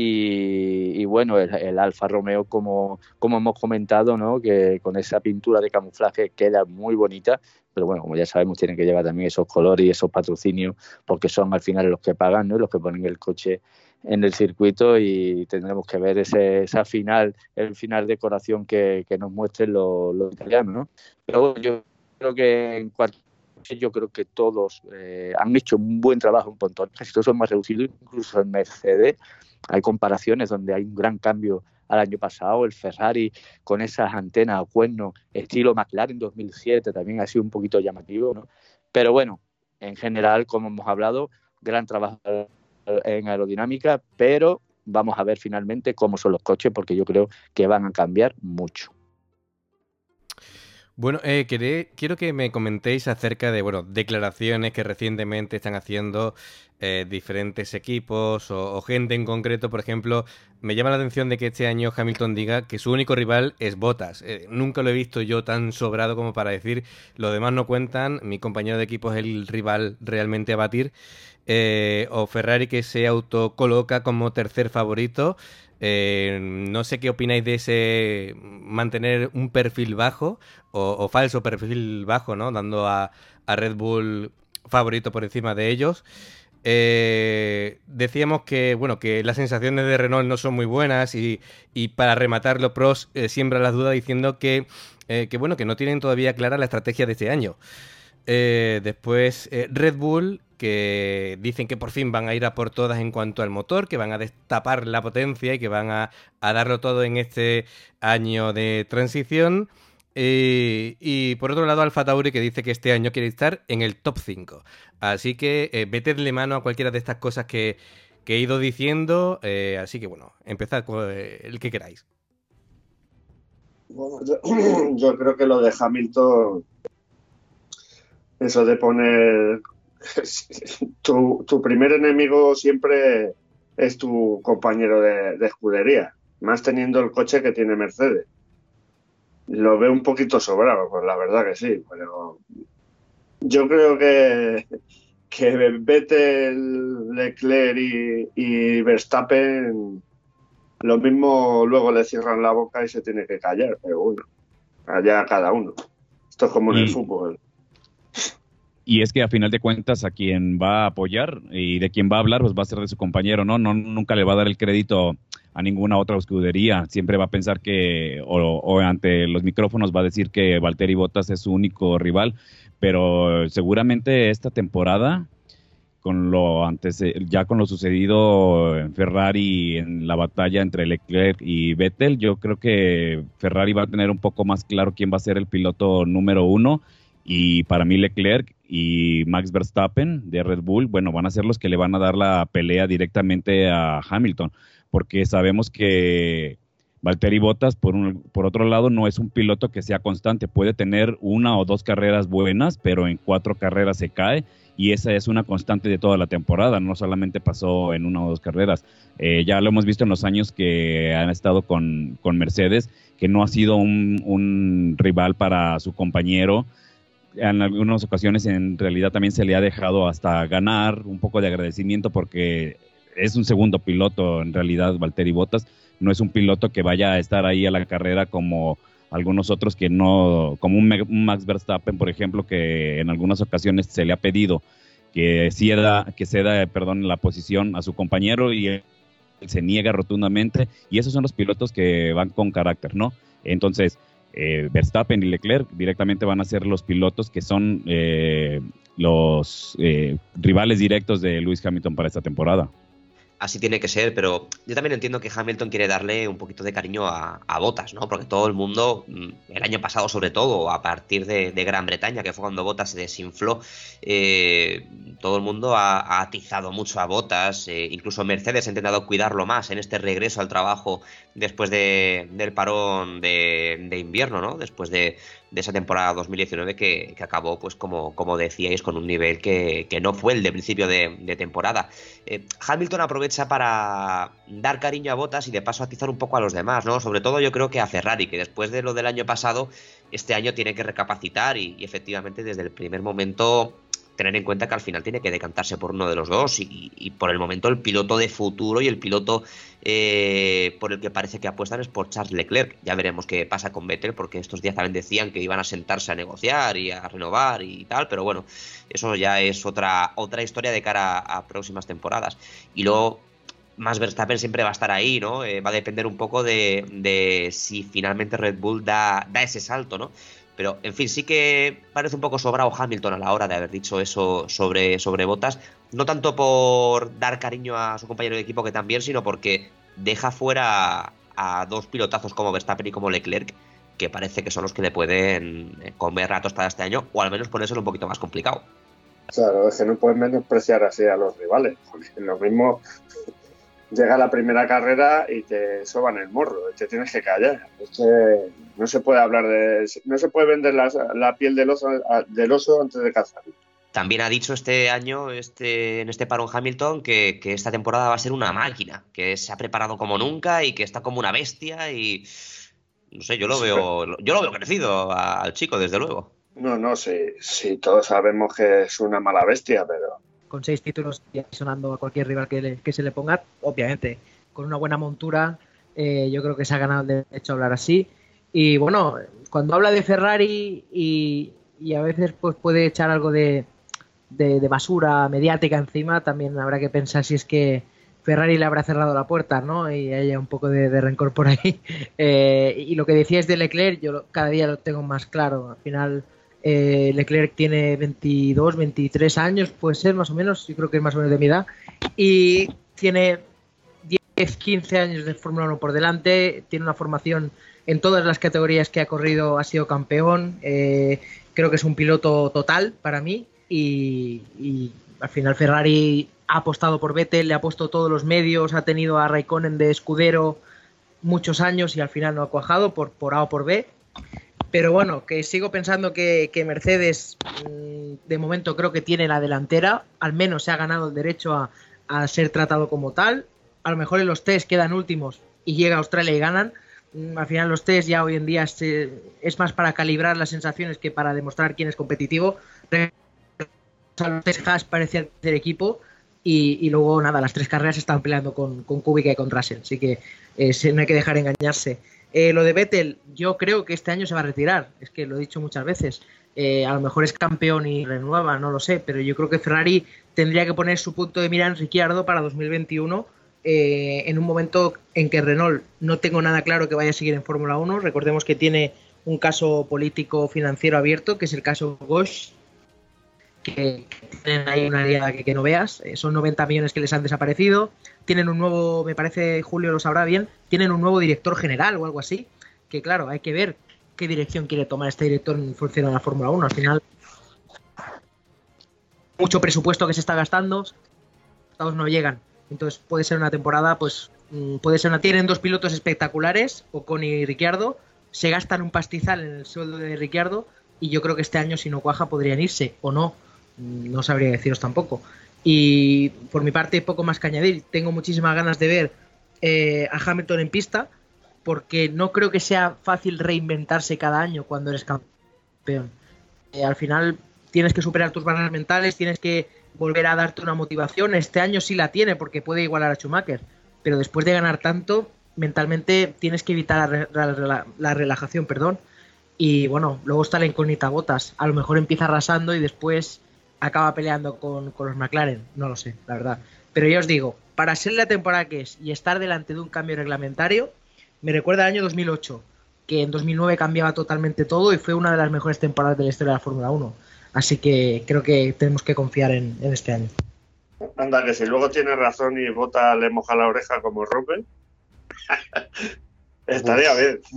Y, y bueno, el, el Alfa Romeo, como, como hemos comentado, ¿no? Que con esa pintura de camuflaje queda muy bonita, pero bueno, como ya sabemos, tienen que llevar también esos colores y esos patrocinios, porque son al final los que pagan, ¿no? Los que ponen el coche en el circuito, y tendremos que ver ese, esa final, el final decoración que, que nos muestren los, los italianos, ¿no? Pero yo creo que en cuanto yo creo que todos eh, han hecho un buen trabajo en Pontón, casi todos son más reducidos, incluso en Mercedes hay comparaciones donde hay un gran cambio al año pasado. El Ferrari con esas antenas o cuernos estilo McLaren dos mil siete también ha sido un poquito llamativo, ¿no? Pero bueno, en general, como hemos hablado, gran trabajo en aerodinámica, pero vamos a ver finalmente cómo son los coches, porque yo creo que van a cambiar mucho. Bueno, eh, queré, quiero que me comentéis acerca de, bueno, declaraciones que recientemente están haciendo eh, diferentes equipos o, o gente en concreto. Por ejemplo, me llama la atención de que este año Hamilton diga que su único rival es Bottas. Eh, nunca lo he visto yo tan sobrado como para decir, los demás no cuentan, mi compañero de equipo es el rival realmente a batir. Eh, o Ferrari, que se autocoloca como tercer favorito. Eh, no sé qué opináis de ese mantener un perfil bajo o, o falso perfil bajo, ¿no? Dando a, a Red Bull favorito por encima de ellos. Eh, decíamos que, bueno, que las sensaciones de Renault no son muy buenas y, y para rematarlo, Prost eh, siembra las dudas diciendo que, eh, que, bueno, que no tienen todavía clara la estrategia de este año. Eh, después eh, Red Bull, que dicen que por fin van a ir a por todas en cuanto al motor, que van a destapar la potencia y que van a, a darlo todo en este año de transición. Eh, y por otro lado, Alfa Tauri, que dice que este año quiere estar en el top cinco. Así que eh, metedle mano a cualquiera de estas cosas que, que he ido diciendo, eh, así que bueno, empezad con el que queráis. Bueno, yo, yo creo que lo de Hamilton, eso de poner tu, tu primer enemigo siempre es tu compañero de, de escudería, más teniendo el coche que tiene Mercedes. Lo veo un poquito sobrado, pues la verdad que sí, pero yo creo que, que Vettel, Leclerc y, y Verstappen lo mismo luego le cierran la boca y se tiene que callar, pero bueno, allá cada uno. Esto es como en y, el fútbol. Y es que a final de cuentas a quien va a apoyar y de quien va a hablar pues va a ser de su compañero, ¿no? no nunca le va a dar el crédito a ninguna otra escudería. Siempre va a pensar que, o, o ante los micrófonos va a decir que Valtteri Bottas es su único rival, pero seguramente esta temporada, con lo antes, ya con lo sucedido en Ferrari en la batalla entre Leclerc y Vettel, yo creo que Ferrari va a tener un poco más claro quién va a ser el piloto número uno, y para mí Leclerc y Max Verstappen de Red Bull, bueno, van a ser los que le van a dar la pelea directamente a Hamilton, porque sabemos que Valtteri Bottas, por, un, por otro lado, no es un piloto que sea constante, puede tener una o dos carreras buenas, pero en cuatro carreras se cae, y esa es una constante de toda la temporada, no solamente pasó en una o dos carreras. Eh, ya lo hemos visto en los años que han estado con, con Mercedes, que no ha sido un, un rival para su compañero. En algunas ocasiones en realidad también se le ha dejado hasta ganar, un poco de agradecimiento, porque es un segundo piloto en realidad Valtteri Bottas, no es un piloto que vaya a estar ahí a la carrera como algunos otros que no, como un, un Max Verstappen, por ejemplo, que en algunas ocasiones se le ha pedido que ceda, que ceda, perdón, la posición a su compañero y él se niega rotundamente, y esos son los pilotos que van con carácter, ¿no? Entonces, eh, Verstappen y Leclerc directamente van a ser los pilotos que son eh, los eh, rivales directos de Lewis Hamilton para esta temporada. Así tiene que ser, pero yo también entiendo que Hamilton quiere darle un poquito de cariño a, a Bottas, ¿no? Porque todo el mundo, el año pasado sobre todo, a partir de, de Gran Bretaña, que fue cuando Bottas se desinfló, eh, todo el mundo ha, ha atizado mucho a Bottas, eh, incluso Mercedes ha intentado cuidarlo más en este regreso al trabajo después de, del parón de, de invierno, ¿no? Después de, de esa temporada dos mil diecinueve que, que acabó, pues como, como decíais, con un nivel que, que no fue el de principio de, de temporada. Eh, Hamilton aprovecha para dar cariño a Bottas y de paso atizar un poco a los demás, ¿no? Sobre todo yo creo que a Ferrari, que después de lo del año pasado, este año tiene que recapacitar y, y efectivamente desde el primer momento tener en cuenta que al final tiene que decantarse por uno de los dos y, y por el momento el piloto de futuro y el piloto eh, por el que parece que apuestan es por Charles Leclerc. Ya veremos qué pasa con Vettel, porque estos días también decían que iban a sentarse a negociar y a renovar y tal, pero bueno, eso ya es otra, otra historia de cara a, a próximas temporadas. Y luego Max Verstappen siempre va a estar ahí, ¿no? Eh, va a depender un poco de, de si finalmente Red Bull da, da ese salto, ¿no? Pero, en fin, sí que parece un poco sobrado Hamilton a la hora de haber dicho eso sobre, sobre Bottas. No tanto por dar cariño a su compañero de equipo, que también, sino porque deja fuera a dos pilotazos como Verstappen y como Leclerc, que parece que son los que le pueden comer la tostada este año, o al menos ponérselo un poquito más complicado. Claro, es que no puedes menospreciar así a los rivales, porque lo mismo llega la primera carrera y te soban el morro, te tienes que callar. Es que no se puede hablar de, no se puede vender la, la piel del oso, del oso antes de cazarlo. También ha dicho este año, este, en este parón Hamilton, que, que esta temporada va a ser una máquina, que se ha preparado como nunca y que está como una bestia y no sé, yo lo veo, yo lo veo crecido al chico, desde luego. No, no, sí, sí, todos sabemos que es una mala bestia, pero con seis títulos ya sonando a cualquier rival que, le, que se le ponga, obviamente, con una buena montura, eh, yo creo que se ha ganado el derecho a hablar así. Y bueno, cuando habla de Ferrari y, y a veces pues puede echar algo de, de, de basura mediática encima, también habrá que pensar si es que Ferrari le habrá cerrado la puerta, ¿no? Y haya un poco de, de rencor por ahí. Eh, y lo que decías de Leclerc, yo cada día lo tengo más claro. Al final, Eh, Leclerc tiene veintidós, veintitrés años, puede ser más o menos, yo creo que es más o menos de mi edad, y tiene diez, quince años de Fórmula uno por delante, tiene una formación en todas las categorías que ha corrido, ha sido campeón, eh, creo que es un piloto total para mí, y, y al final Ferrari ha apostado por Vettel, le ha puesto todos los medios, ha tenido a Raikkonen de escudero muchos años y al final no ha cuajado por, por A o por B. Pero bueno, que sigo pensando que, que Mercedes de momento creo que tiene la delantera, al menos se ha ganado el derecho a, a ser tratado como tal. A lo mejor en los test quedan últimos y llega a Australia y ganan. Al final los test ya hoy en día es, es más para calibrar las sensaciones que para demostrar quién es competitivo. Los test Haas parecían ser equipo y, y luego nada, las tres carreras estaban peleando con, con Kubica y con Russell, así que eh, no hay que dejar engañarse. Eh, lo de Vettel, yo creo que este año se va a retirar, es que lo he dicho muchas veces. Eh, a lo mejor es campeón y renueva, no lo sé, pero yo creo que Ferrari tendría que poner su punto de mira en Ricciardo para dos mil veintiuno, eh, en un momento en que Renault no tengo nada claro que vaya a seguir en Fórmula uno. Recordemos que tiene un caso político financiero abierto, que es el caso Bosch, que tienen ahí una liada que, que no veas. Eh, son noventa millones que les han desaparecido. Tienen un nuevo, me parece Julio lo sabrá bien, tienen un nuevo director general o algo así, que claro, hay que ver qué dirección quiere tomar este director en función de la Fórmula uno. Al final, mucho presupuesto que se está gastando, los resultados no llegan. Entonces puede ser una temporada, pues puede ser una... Tienen dos pilotos espectaculares, Ocon y Ricciardo, se gastan un pastizal en el sueldo de Ricciardo y yo creo que este año si no cuaja podrían irse o no, no sabría deciros tampoco. Y por mi parte poco más que añadir. Tengo muchísimas ganas de ver eh, a Hamilton en pista, porque no creo que sea fácil reinventarse cada año cuando eres campeón. Eh, al final tienes que superar tus barreras mentales, tienes que volver a darte una motivación. Este año sí la tiene porque puede igualar a Schumacher, pero después de ganar tanto, mentalmente tienes que evitar la, la, la, la relajación, perdón. Y bueno, luego está la incógnita Bottas. A lo mejor empieza arrasando y después acaba peleando con, con los McLaren, no lo sé, la verdad. Pero ya os digo, para ser la temporada que es y estar delante de un cambio reglamentario, me recuerda al año dos mil ocho, que en dos mil nueve cambiaba totalmente todo y fue una de las mejores temporadas de la historia de la Fórmula uno. Así que creo que tenemos que confiar en, en este año. Anda, que si luego tiene razón y Bota le moja la oreja como Rubén, estaría Uf. bien.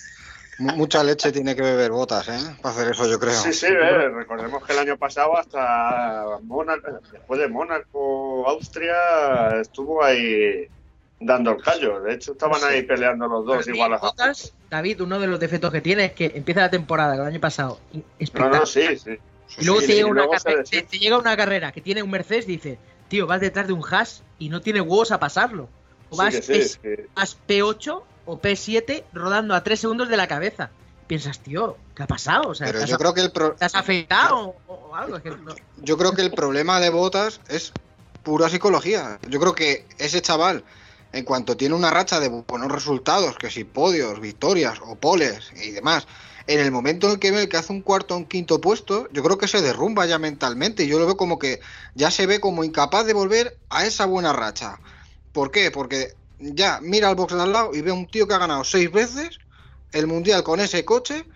Mucha leche tiene que beber Bottas, ¿eh? Para hacer eso, yo creo. Sí, sí, eh, recordemos que el año pasado hasta Mónaco, después de Mónaco, Austria, estuvo ahí dando el callo. De hecho, estaban sí. ahí peleando los dos igual a Bottas, David, uno de los defectos que tiene es que empieza la temporada del año pasado. No, no, sí, sí. Y luego, sí, te, y llega una luego carrera, te, te llega una carrera que tiene un Mercedes y dice, tío, vas detrás de un Haas y no tiene huevos a pasarlo. O vas, sí, sí, P, sí. vas P ocho o P siete rodando a tres segundos de la cabeza. Piensas, tío, ¿qué ha pasado? O sea, Pero yo creo que el pro... ¿te has afeitado o, o algo? Es que no. Yo creo que el problema de Bottas es pura psicología. Yo creo que ese chaval, en cuanto tiene una racha de buenos resultados, que si podios, victorias o poles y demás, en el momento en el que ve que hace un cuarto o un quinto puesto, yo creo que se derrumba ya mentalmente. Yo lo veo como que ya se ve como incapaz de volver a esa buena racha. ¿Por qué? Porque ya mira al box de al lado y ve a un tío que ha ganado seis veces el mundial con ese coche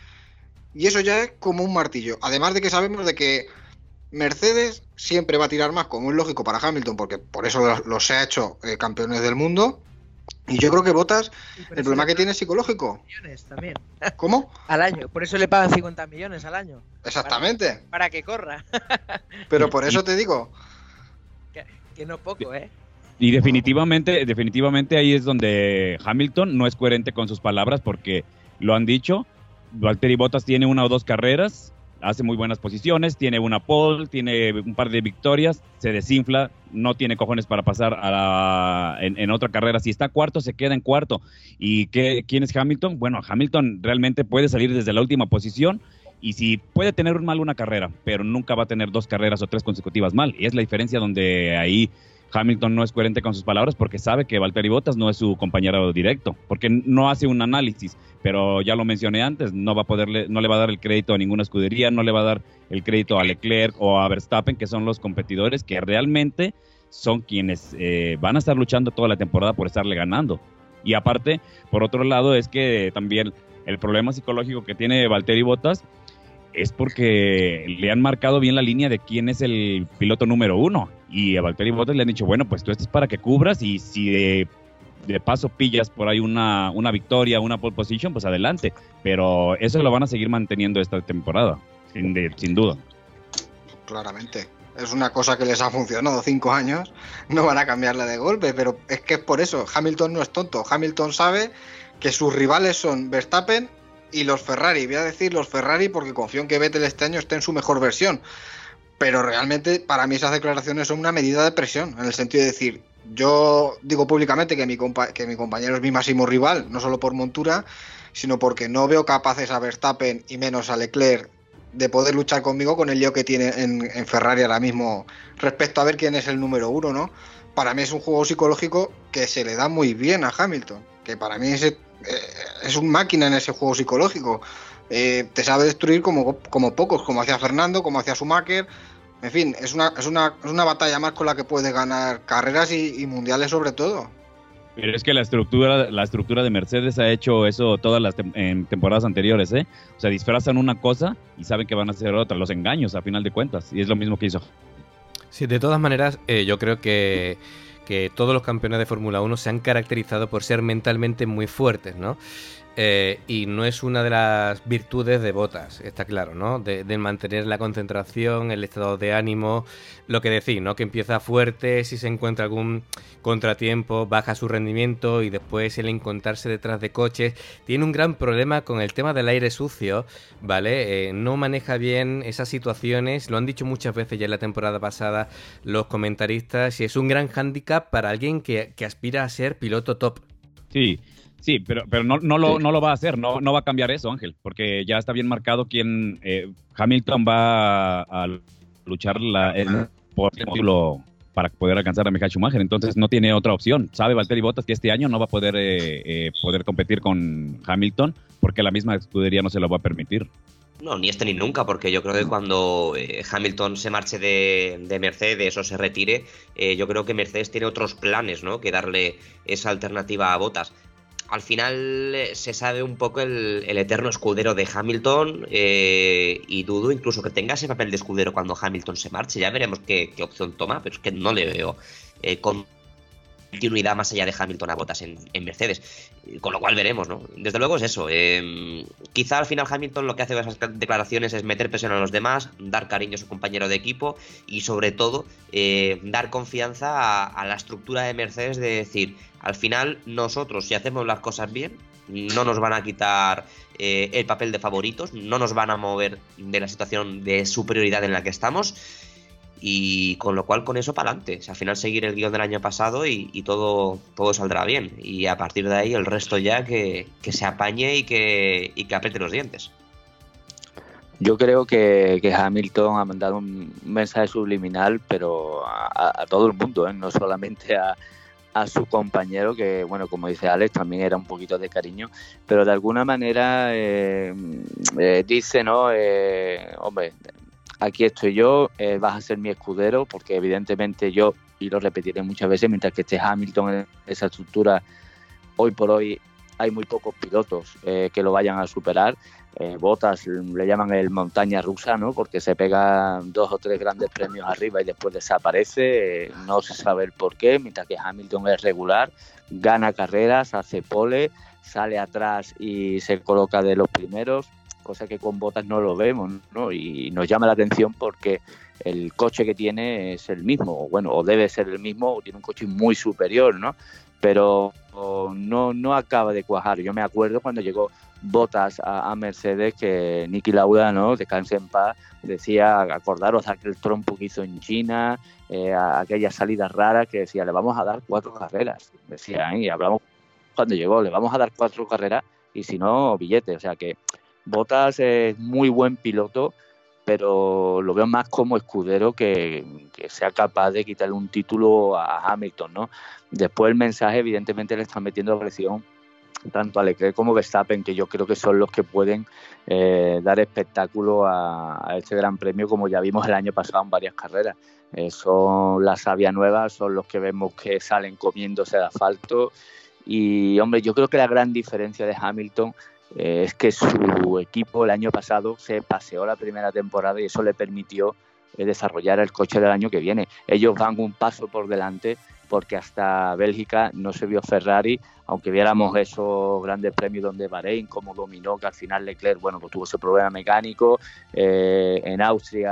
y eso ya es como un martillo. Además de que sabemos de que Mercedes siempre va a tirar más, como es lógico para Hamilton, porque por eso los, los ha hecho eh, campeones del mundo. Y yo creo que Bottas, el problema que tiene es psicológico. Millones también. ¿Cómo? Al año. Por eso le pagan cincuenta millones al año. Exactamente. Para, para que corra. Pero por eso te digo. Que, que no poco, ¿eh? Y definitivamente, definitivamente ahí es donde Hamilton no es coherente con sus palabras, porque lo han dicho, Valtteri Bottas tiene una o dos carreras, hace muy buenas posiciones, tiene una pole, tiene un par de victorias, se desinfla, no tiene cojones para pasar a la, en, en otra carrera. Si está cuarto, se queda en cuarto. ¿Y qué, quién es Hamilton? Bueno, Hamilton realmente puede salir desde la última posición y si puede tener mal una carrera, pero nunca va a tener dos carreras o tres consecutivas mal. Y es la diferencia donde ahí Hamilton no es coherente con sus palabras, porque sabe que Valtteri Bottas no es su compañero directo, porque no hace un análisis, pero ya lo mencioné antes, no va a poderle, no le va a dar el crédito a ninguna escudería, no le va a dar el crédito a Leclerc o a Verstappen, que son los competidores que realmente son quienes eh, van a estar luchando toda la temporada por estarle ganando. Y aparte, por otro lado, es que también el problema psicológico que tiene Valtteri Bottas es porque le han marcado bien la línea de quién es el piloto número uno, y a Valtteri Bottas le han dicho, bueno, pues tú estás para que cubras, y si de, de paso pillas por ahí una, una victoria, una pole position, pues adelante, pero eso lo van a seguir manteniendo esta temporada, sin, de, sin duda. Claramente. es una cosa que les ha funcionado cinco años, no van a cambiarla de golpe, pero es que es por eso, Hamilton no es tonto, Hamilton sabe que sus rivales son Verstappen y los Ferrari, voy a decir los Ferrari porque confío en que Vettel este año esté en su mejor versión, pero realmente para mí esas declaraciones son una medida de presión, en el sentido de decir, yo digo públicamente que mi, compa- que mi compañero es mi máximo rival, no solo por montura, sino porque no veo capaces a Verstappen y menos a Leclerc de poder luchar conmigo con el lío que tiene en, en Ferrari ahora mismo respecto a ver quién es el número uno, ¿no? Para mí es un juego psicológico que se le da muy bien a Hamilton, que para mí es, eh, es un máquina en ese juego psicológico. Eh, te sabe destruir como, como pocos, como hacía Fernando, como hacía Schumacher. En fin, es una, es una, es una batalla más con la que puedes ganar carreras y, y mundiales sobre todo. Pero es que la estructura, la estructura de Mercedes ha hecho eso todas las tem- en temporadas anteriores, ¿eh? O sea, disfrazan una cosa y saben que van a hacer otra, los engaños a final de cuentas, y es lo mismo que hizo. Sí, de todas maneras, eh, yo creo que, que todos los campeones de Fórmula uno se han caracterizado por ser mentalmente muy fuertes, ¿no? Eh, y no es una de las virtudes de Bottas, está claro, ¿no? De, de mantener la concentración, el estado de ánimo, lo que decís, ¿no? Que empieza fuerte, si se encuentra algún contratiempo, baja su rendimiento y después el encontrarse detrás de coches. Tiene un gran problema con el tema del aire sucio, ¿vale? Eh, no maneja bien esas situaciones, lo han dicho muchas veces ya en la temporada pasada los comentaristas, y es un gran hándicap para alguien que, que aspira a ser piloto top. Sí. Sí, pero, pero no, no, lo, no lo va a hacer, no, no va a cambiar eso, Ángel, porque ya está bien marcado quién. Eh, Hamilton va a, a luchar la, el, por el título para poder alcanzar a Michael Schumacher, entonces no tiene otra opción. Sabe Valtteri Bottas que este año no va a poder, eh, eh, poder competir con Hamilton porque la misma escudería no se lo va a permitir. No, ni este ni nunca, porque yo creo que cuando eh, Hamilton se marche de, de Mercedes o se retire, eh, yo creo que Mercedes tiene otros planes, ¿no? Que darle esa alternativa a Bottas. Al final eh, se sabe un poco el, el eterno escudero de Hamilton eh, y dudo incluso que tenga ese papel de escudero cuando Hamilton se marche. Ya veremos qué, qué opción toma, pero es que no le veo eh, continuidad más allá de Hamilton a Bottas en, en Mercedes. Con lo cual veremos, ¿no? Desde luego es eso. Eh, quizá al final Hamilton lo que hace con esas declaraciones es meter presión a los demás, dar cariño a su compañero de equipo y sobre todo eh, dar confianza a, a la estructura de Mercedes de decir... Al final, nosotros, si hacemos las cosas bien, no nos van a quitar eh, el papel de favoritos, no nos van a mover de la situación de superioridad en la que estamos, y con lo cual, con eso para adelante. O sea, al final, seguir el guión del año pasado y, y todo, todo saldrá bien. Y a partir de ahí, el resto ya que, que se apañe y que, y que apriete los dientes. Yo creo que, que Hamilton ha mandado un mensaje subliminal, pero a, a todo el mundo, ¿eh? No solamente a... a su compañero, que bueno, como dice Alex, también era un poquito de cariño, pero de alguna manera eh, eh, dice, ¿no? Eh, hombre, aquí estoy yo, eh, vas a ser mi escudero, porque evidentemente yo, y lo repetiré muchas veces, mientras que esté Hamilton en esa estructura, hoy por hoy hay muy pocos pilotos eh, que lo vayan a superar. Eh, Bottas le llaman el montaña rusa, ¿no? Porque se pega dos o tres grandes premios arriba y después desaparece, eh, no se sabe el por qué, mientras que Hamilton es regular, gana carreras, hace pole, sale atrás y se coloca de los primeros, cosa que con Bottas no lo vemos, ¿no? Y nos llama la atención porque el coche que tiene es el mismo, o bueno, o debe ser el mismo, o tiene un coche muy superior, ¿no? Pero no, no acaba de cuajar. Yo me acuerdo cuando llegó Bottas a, a Mercedes que Niki Lauda, ¿no? Descanse en paz, decía, acordaros de aquel trompo que hizo en China, eh, aquella salida rara que decía, le vamos a dar cuatro carreras, decía, ¿eh? Y hablamos cuando llegó, le vamos a dar cuatro carreras y si no, billete. O sea que Bottas es muy buen piloto, pero lo veo más como escudero que, que sea capaz de quitarle un título a Hamilton, ¿no? Después el mensaje evidentemente le están metiendo presión tanto a Leclerc como Verstappen, que yo creo que son los que pueden eh, dar espectáculo a, a este Gran Premio, como ya vimos el año pasado en varias carreras. Eh, son las sabias nuevas, son los que vemos que salen comiéndose el asfalto y, hombre, yo creo que la gran diferencia de Hamilton eh, es que su equipo el año pasado se paseó la primera temporada y eso le permitió eh, desarrollar el coche del año que viene. Ellos van un paso por delante porque hasta Bélgica no se vio Ferrari, aunque viéramos esos grandes premios donde Bahrein, como dominó, que al final Leclerc, bueno, pues tuvo ese problema mecánico, eh, en Austria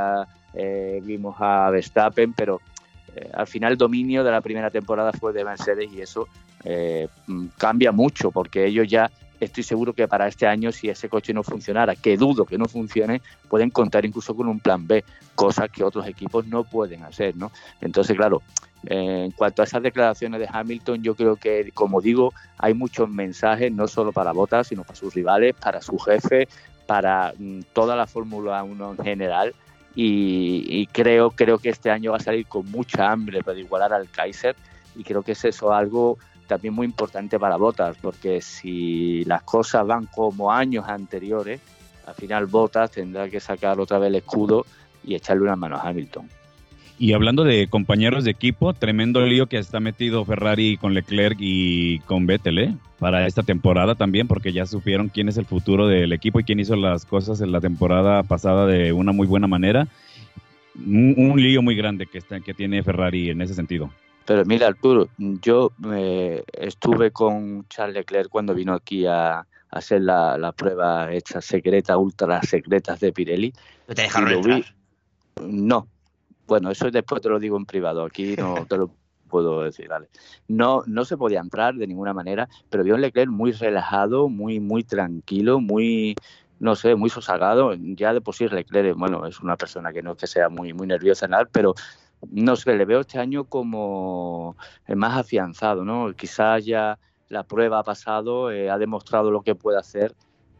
eh, vimos a Verstappen, pero eh, al final el dominio de la primera temporada fue de Mercedes y eso eh, cambia mucho, porque ellos ya, estoy seguro que para este año, si ese coche no funcionara, que dudo que no funcione, pueden contar incluso con un plan B, cosas que otros equipos no pueden hacer, ¿no? Entonces, claro, eh, en cuanto a esas declaraciones de Hamilton, yo creo que, como digo, hay muchos mensajes, no solo para Bottas, sino para sus rivales, para su jefe, para mm, toda la Fórmula uno en general, y, y creo, creo que este año va a salir con mucha hambre para igualar al Kaiser, y creo que es eso algo también muy importante para Bottas, porque si las cosas van como años anteriores, al final Bottas tendrá que sacar otra vez el escudo y echarle una mano a Hamilton. Y hablando de compañeros de equipo, tremendo lío que está metido Ferrari con Leclerc y con Vettel, ¿eh? Para esta temporada también, porque ya supieron quién es el futuro del equipo y quién hizo las cosas en la temporada pasada de una muy buena manera. Un, un lío muy grande que, está, que tiene Ferrari en ese sentido. Pero mira, Arturo, yo eh, estuve con Charles Leclerc cuando vino aquí a, a hacer la, la prueba hecha secreta, ultra secretas de Pirelli. ¿No te dejaron entrar? No. Bueno, eso después te lo digo en privado, aquí no te lo puedo decir, vale. No, no se podía entrar de ninguna manera, pero vi a un Leclerc muy relajado, muy, muy tranquilo, muy, no sé, muy sosagado. Ya de por sí Leclerc, bueno, es una persona que no es que sea muy, muy nerviosa en nada, pero no sé, le veo este año como más afianzado, ¿no? Quizás ya la prueba ha pasado, eh, ha demostrado lo que puede hacer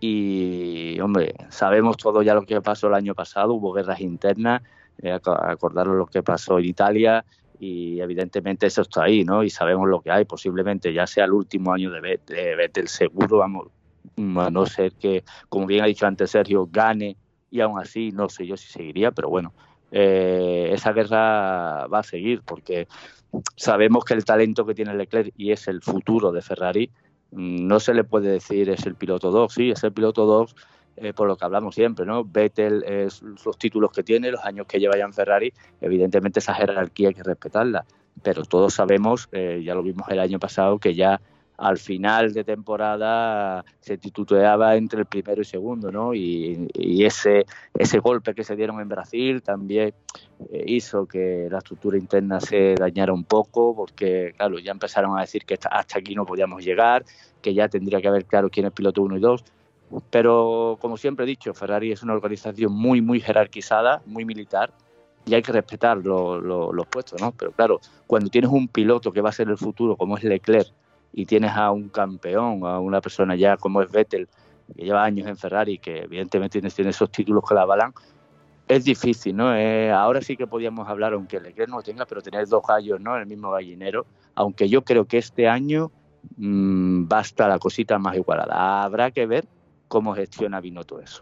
y, hombre, sabemos todo ya lo que pasó el año pasado, hubo guerras internas, eh, acordaros lo que pasó en Italia y evidentemente eso está ahí, ¿no? Y sabemos lo que hay, posiblemente ya sea el último año de Vettel, de Vettel seguro, vamos, a no ser que, como bien ha dicho antes Sergio, gane y aún así no sé yo si seguiría, pero bueno, eh, esa guerra va a seguir porque sabemos que el talento que tiene Leclerc y es el futuro de Ferrari, no se le puede decir es el piloto dos, sí, es el piloto dos eh, por lo que hablamos siempre, ¿no? Vettel, es los títulos que tiene, los años que lleva ya en Ferrari, evidentemente esa jerarquía hay que respetarla, pero todos sabemos, eh, ya lo vimos el año pasado, que ya al final de temporada se titubeaba entre el primero y segundo, ¿no? Y, y ese, ese golpe que se dieron en Brasil también eh, hizo que la estructura interna se dañara un poco, porque, claro, ya empezaron a decir que hasta aquí no podíamos llegar, que ya tendría que haber claro quién es piloto uno y dos. Pero, como siempre he dicho, Ferrari es una organización muy, muy jerarquizada, muy militar, y hay que respetar lo, lo, los puestos, ¿no? Pero, claro, cuando tienes un piloto que va a ser el futuro, como es Leclerc, y tienes a un campeón, a una persona ya como es Vettel, que lleva años en Ferrari, que evidentemente tiene, tiene esos títulos que la avalan, es difícil, ¿no? Eh, ahora sí que podíamos hablar, aunque Leclerc no tenga, pero tener dos gallos, ¿no? En el mismo gallinero, aunque yo creo que este año mmm, va a estar la cosita más igualada. Habrá que ver cómo gestiona Binotto eso.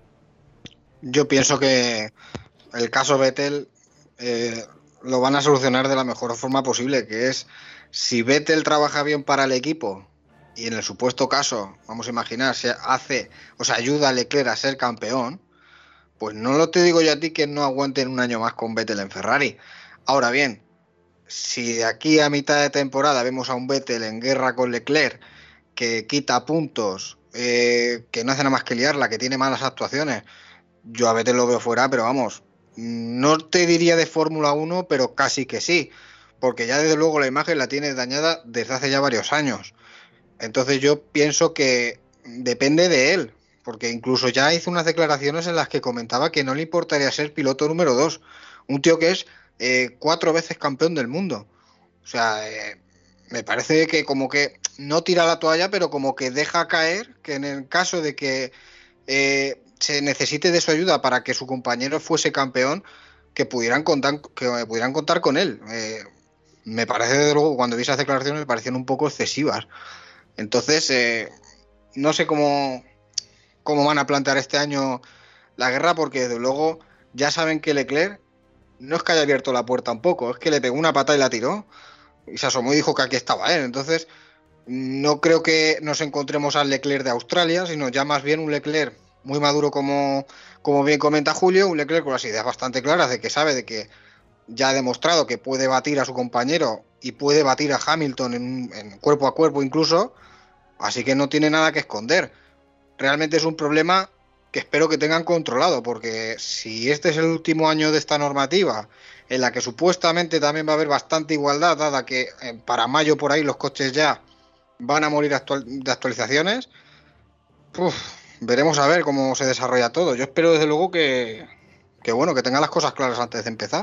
Yo pienso que el caso Vettel eh, lo van a solucionar de la mejor forma posible, que es si Vettel trabaja bien para el equipo y en el supuesto caso, vamos a imaginar, se hace, o sea, ayuda a Leclerc a ser campeón, pues no lo te digo yo a ti que no aguanten un año más con Vettel en Ferrari. Ahora bien, si de aquí a mitad de temporada vemos a un Vettel en guerra con Leclerc, que quita puntos, eh, que no hace nada más que liarla, que tiene malas actuaciones, yo a Vettel lo veo fuera, pero vamos, no te diría de Fórmula uno, pero casi que sí, porque ya desde luego la imagen la tiene dañada desde hace ya varios años. Entonces yo pienso que depende de él, porque incluso ya hizo unas declaraciones en las que comentaba que no le importaría ser piloto número dos, un tío que es eh, cuatro veces campeón del mundo. O sea, eh, me parece que como que no tira la toalla, pero como que deja caer que en el caso de que eh, se necesite de su ayuda para que su compañero fuese campeón, que pudieran contar, que pudieran contar con él. Eh, me parece, desde luego, cuando vi esas declaraciones me parecían un poco excesivas. Entonces, eh, no sé cómo, cómo van a plantear este año la guerra, porque desde luego ya saben que Leclerc no es que haya abierto la puerta un poco, es que le pegó una patada y la tiró y se asomó y dijo que aquí estaba él. Entonces no creo que nos encontremos al Leclerc de Australia, sino ya más bien un Leclerc muy maduro, como, como bien comenta Julio, un Leclerc con las ideas bastante claras de que sabe de que ya ha demostrado que puede batir a su compañero y puede batir a Hamilton en, en cuerpo a cuerpo incluso, así que no tiene nada que esconder. Realmente es un problema que espero que tengan controlado, porque si este es el último año de esta normativa, en la que supuestamente también va a haber bastante igualdad, dada que eh, para mayo por ahí los coches ya van a morir actual, de actualizaciones, uf, veremos a ver cómo se desarrolla todo. Yo espero desde luego que, que bueno, que tengan las cosas claras antes de empezar.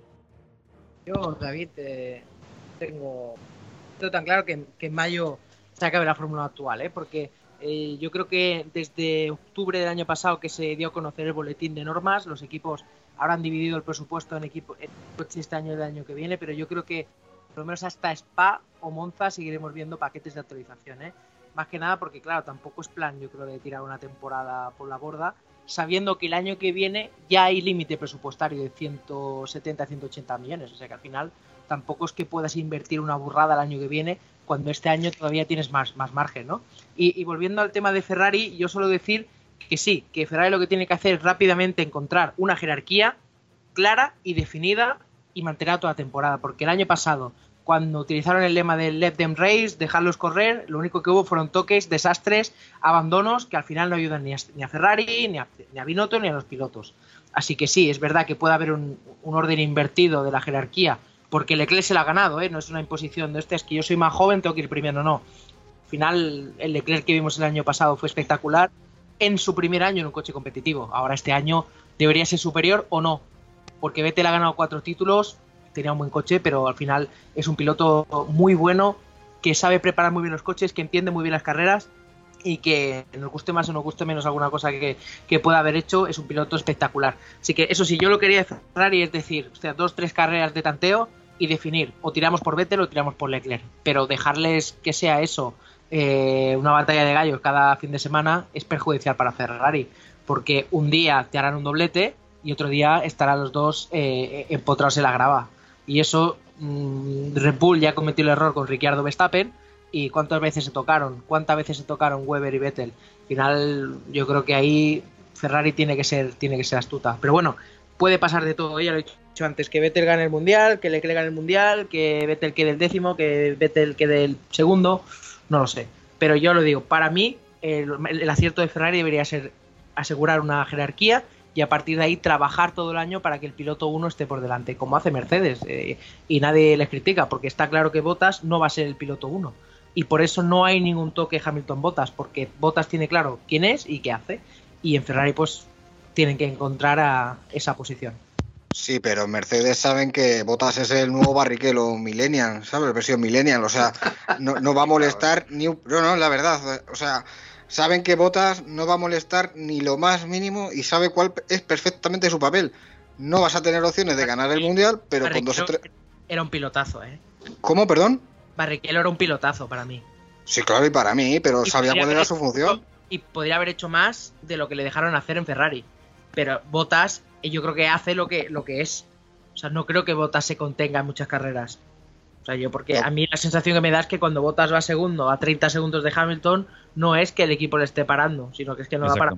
Yo, David, eh, tengo, tengo tan claro que, que en mayo se acabe la fórmula actual, ¿eh? porque eh, yo creo que desde octubre del año pasado que se dio a conocer el boletín de normas, los equipos habrán dividido el presupuesto en equipos este año y el año que viene, pero yo creo que por lo menos hasta Spa o Monza seguiremos viendo paquetes de actualización, ¿eh? Más que nada porque, claro, tampoco es plan, yo creo, de tirar una temporada por la borda, sabiendo que el año que viene ya hay límite presupuestario de ciento setenta a ciento ochenta millones, o sea que al final tampoco es que puedas invertir una burrada el año que viene cuando este año todavía tienes más, más margen, ¿no? Y, y volviendo al tema de Ferrari, yo suelo decir que sí, que Ferrari lo que tiene que hacer es rápidamente encontrar una jerarquía clara y definida y mantenerla toda la temporada, porque el año pasado, cuando utilizaron el lema del let them race, dejarlos correr, lo único que hubo fueron toques, desastres, abandonos que al final no ayudan ni a, ni a Ferrari, ni a, ni a Binotto, ni a los pilotos. Así que sí, es verdad que puede haber un, un orden invertido de la jerarquía, porque Leclerc se la ha ganado, ¿eh? No es una imposición de este, es que yo soy más joven, tengo que ir primero, no. Al final, el Leclerc que vimos el año pasado fue espectacular en su primer año en un coche competitivo. Ahora este año debería ser superior o no, porque Vettel ha ganado cuatro títulos, tenía un buen coche, pero al final es un piloto muy bueno, que sabe preparar muy bien los coches, que entiende muy bien las carreras y que nos guste más o nos guste menos alguna cosa que, que pueda haber hecho, es un piloto espectacular. Así que eso sí, yo lo quería cerrar y es decir, o sea, dos, tres carreras de tanteo y definir, o tiramos por Vettel o tiramos por Leclerc, pero dejarles que sea eso, eh, una batalla de gallos cada fin de semana es perjudicial para Ferrari, porque un día te harán un doblete y otro día estarán los dos eh, empotrados en la grava. Y eso, mmm, Red Bull ya cometió el error con Ricciardo Verstappen. ¿Y cuántas veces se tocaron? ¿Cuántas veces se tocaron Weber y Vettel? Al final, yo creo que ahí Ferrari tiene que ser, tiene que ser astuta. Pero bueno, puede pasar de todo. Ya lo he dicho antes, que Vettel gane el Mundial, que Leclerc gane el Mundial, que Vettel quede el décimo, que Vettel quede el segundo. No lo sé. Pero yo lo digo, para mí, el, el acierto de Ferrari debería ser asegurar una jerarquía y a partir de ahí trabajar todo el año para que el piloto uno esté por delante, como hace Mercedes, eh, y nadie les critica, porque está claro que Bottas no va a ser el piloto uno, y por eso no hay ningún toque Hamilton-Bottas, porque Bottas tiene claro quién es y qué hace, y en Ferrari pues tienen que encontrar a esa posición. Sí, pero en Mercedes saben que Bottas es el nuevo Barrichello Millennial, ¿sabes? Versión Millennial, o sea, no, no va a molestar ni un... No, no, la verdad, o sea... Saben que Bottas no va a molestar ni lo más mínimo y sabe cuál es perfectamente su papel. No vas a tener opciones de ganar el Mundial, pero Barrichello con dos o tres... Era un pilotazo, ¿eh? ¿Cómo, perdón? Barrichello era un pilotazo para mí. Sí, claro, y para mí, pero y sabía cuál era su función. Y podría haber hecho más de lo que le dejaron hacer en Ferrari. Pero Bottas, yo creo que hace lo que, lo que es. O sea, no creo que Bottas se contenga en muchas carreras. O sea, yo, porque a mí la sensación que me da es que cuando Bottas va segundo a treinta segundos de Hamilton, no es que el equipo le esté parando, sino que es que no va a parar.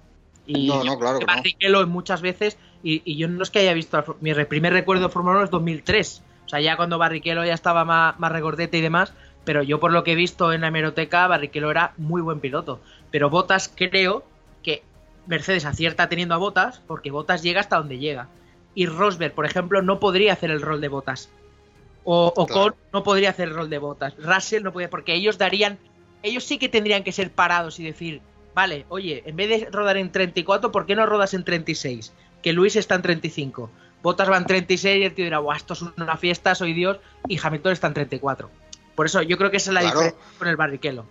Y no, no, claro que no. Barrichello muchas veces, y, y yo no es que haya visto, mi primer recuerdo de Fórmula uno es dos mil tres, o sea, ya cuando Barrichello ya estaba más, más regordete y demás, pero yo por lo que he visto en la hemeroteca, Barrichello era muy buen piloto. Pero Bottas, creo que Mercedes acierta teniendo a Bottas, porque Bottas llega hasta donde llega. Y Rosberg, por ejemplo, no podría hacer el rol de Bottas. O Ocon claro. no podría hacer el rol de Bottas. Russell no podía, porque ellos darían, ellos sí que tendrían que ser parados y decir, vale, oye, en vez de rodar en treinta y cuatro, ¿por qué no rodas en treinta y seis? Que Luis está en treinta y cinco. Bottas va en treinta y seis y el tío dirá, guau, esto es una fiesta, soy Dios, y Hamilton está en treinta y cuatro. Por eso yo creo que esa es la claro. diferencia con el Barrichello.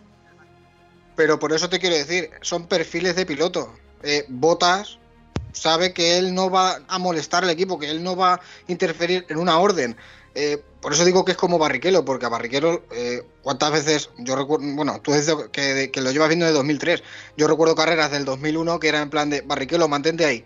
Pero por eso te quiero decir, son perfiles de piloto. Eh, Bottas sabe que él no va a molestar al equipo, que él no va a interferir en una orden. Eh, por eso digo que es como Barrichello, porque a Barrichello, eh, ¿cuántas veces? Yo recuerdo, bueno, tú dices que, que lo llevas viendo de dos mil tres. Yo recuerdo carreras del dos mil uno que era en plan de Barrichello, mantente ahí.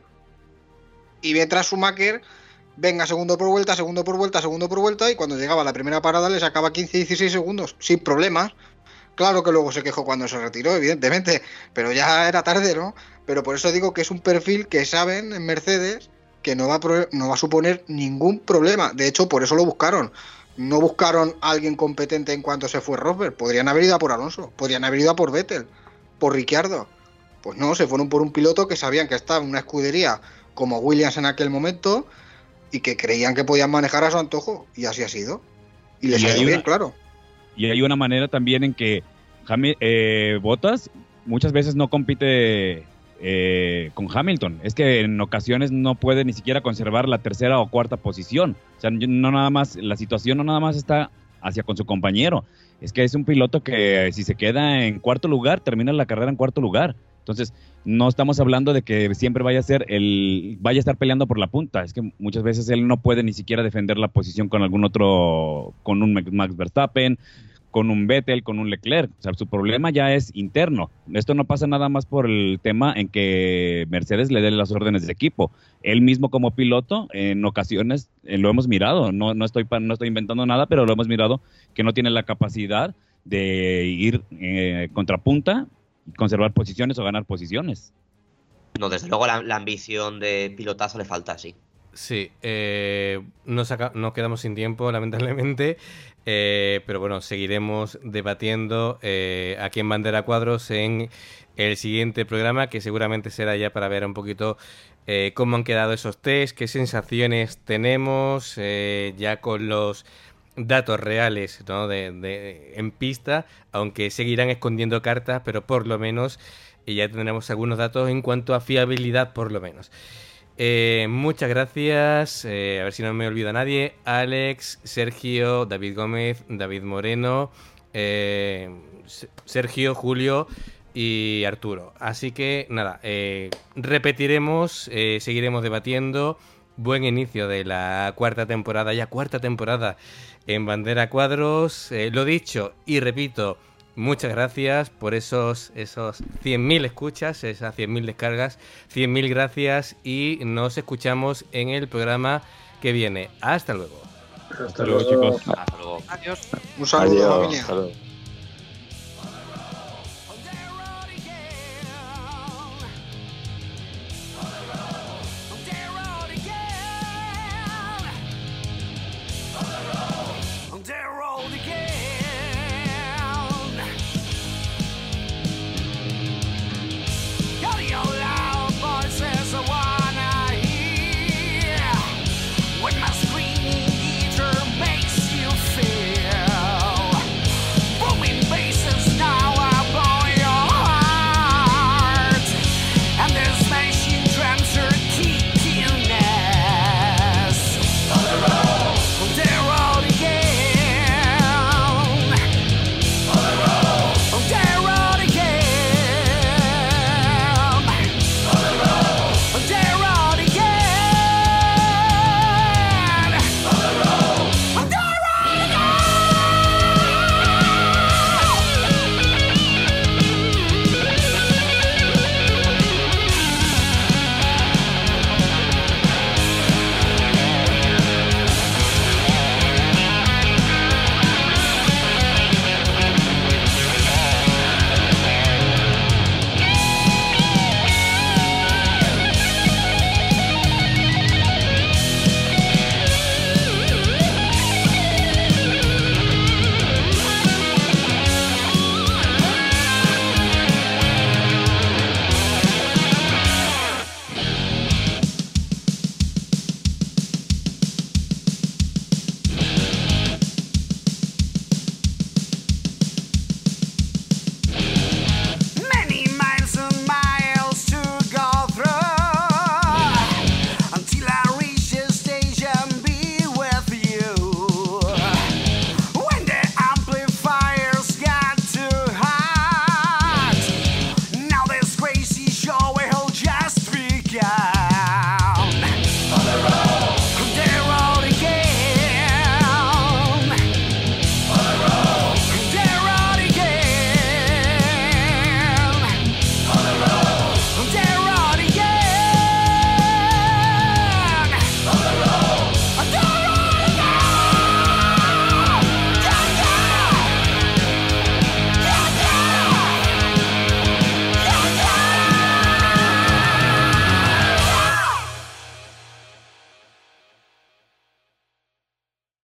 Y mientras Schumacher, venga, segundo por vuelta, segundo por vuelta, segundo por vuelta, y cuando llegaba a la primera parada le sacaba quince a dieciséis segundos, sin problemas. Claro que luego se quejó cuando se retiró, evidentemente, pero ya era tarde, ¿no? Pero por eso digo que es un perfil que saben en Mercedes que no va a, pro- no va a suponer ningún problema. De hecho, por eso lo buscaron. No buscaron a alguien competente en cuanto se fue Rosberg. Podrían haber ido a por Alonso, podrían haber ido a por Vettel, por Ricciardo. Pues no, se fueron por un piloto que sabían que estaba en una escudería como Williams en aquel momento y que creían que podían manejar a su antojo, y así ha sido. Y les ha ido bien, claro. Y hay una manera también en que Hamil eh, Bottas muchas veces no compite eh, con Hamilton. Es que en ocasiones no puede ni siquiera conservar la tercera o cuarta posición. O sea, no nada más, la situación no nada más está hacia con su compañero. Es que es un piloto que si se queda en cuarto lugar, termina la carrera en cuarto lugar. Entonces, no estamos hablando de que siempre vaya a ser el, vaya a estar peleando por la punta. Es que muchas veces él no puede ni siquiera defender la posición con algún otro, con un Max Verstappen, con un Vettel, con un Leclerc. O sea, su problema ya es interno. Esto no pasa nada más por el tema en que Mercedes le dé las órdenes de equipo. Él mismo como piloto, en ocasiones eh, lo hemos mirado. No, no, estoy, no estoy inventando nada, pero lo hemos mirado que no tiene la capacidad de ir eh, contrapunta, conservar posiciones o ganar posiciones. No, desde luego la, la ambición de pilotazo le falta, sí. Sí, eh, nos, acá, nos quedamos sin tiempo, lamentablemente, eh, pero bueno, seguiremos debatiendo eh, aquí en Bandera Cuadros en el siguiente programa, que seguramente será ya para ver un poquito eh, cómo han quedado esos test, qué sensaciones tenemos, eh, ya con los datos reales, ¿no? de, de, en pista, aunque seguirán escondiendo cartas, pero por lo menos eh, ya tendremos algunos datos en cuanto a fiabilidad, por lo menos. Eh, muchas gracias, eh, a ver si no me olvida nadie, Alex, Sergio, David Gómez, David Moreno, eh, Sergio, Julio y Arturo. Así que nada, eh, repetiremos, eh, seguiremos debatiendo. Buen inicio de la cuarta temporada, ya cuarta temporada en Bandera Cuadros. Eh, lo dicho y repito, muchas gracias por esos, esos cien mil escuchas, esas cien mil descargas. cien mil gracias y nos escuchamos en el programa que viene. Hasta luego. Hasta luego, chicos. Hasta luego. Adiós. Un saludo, Adiós, familia. hasta luego.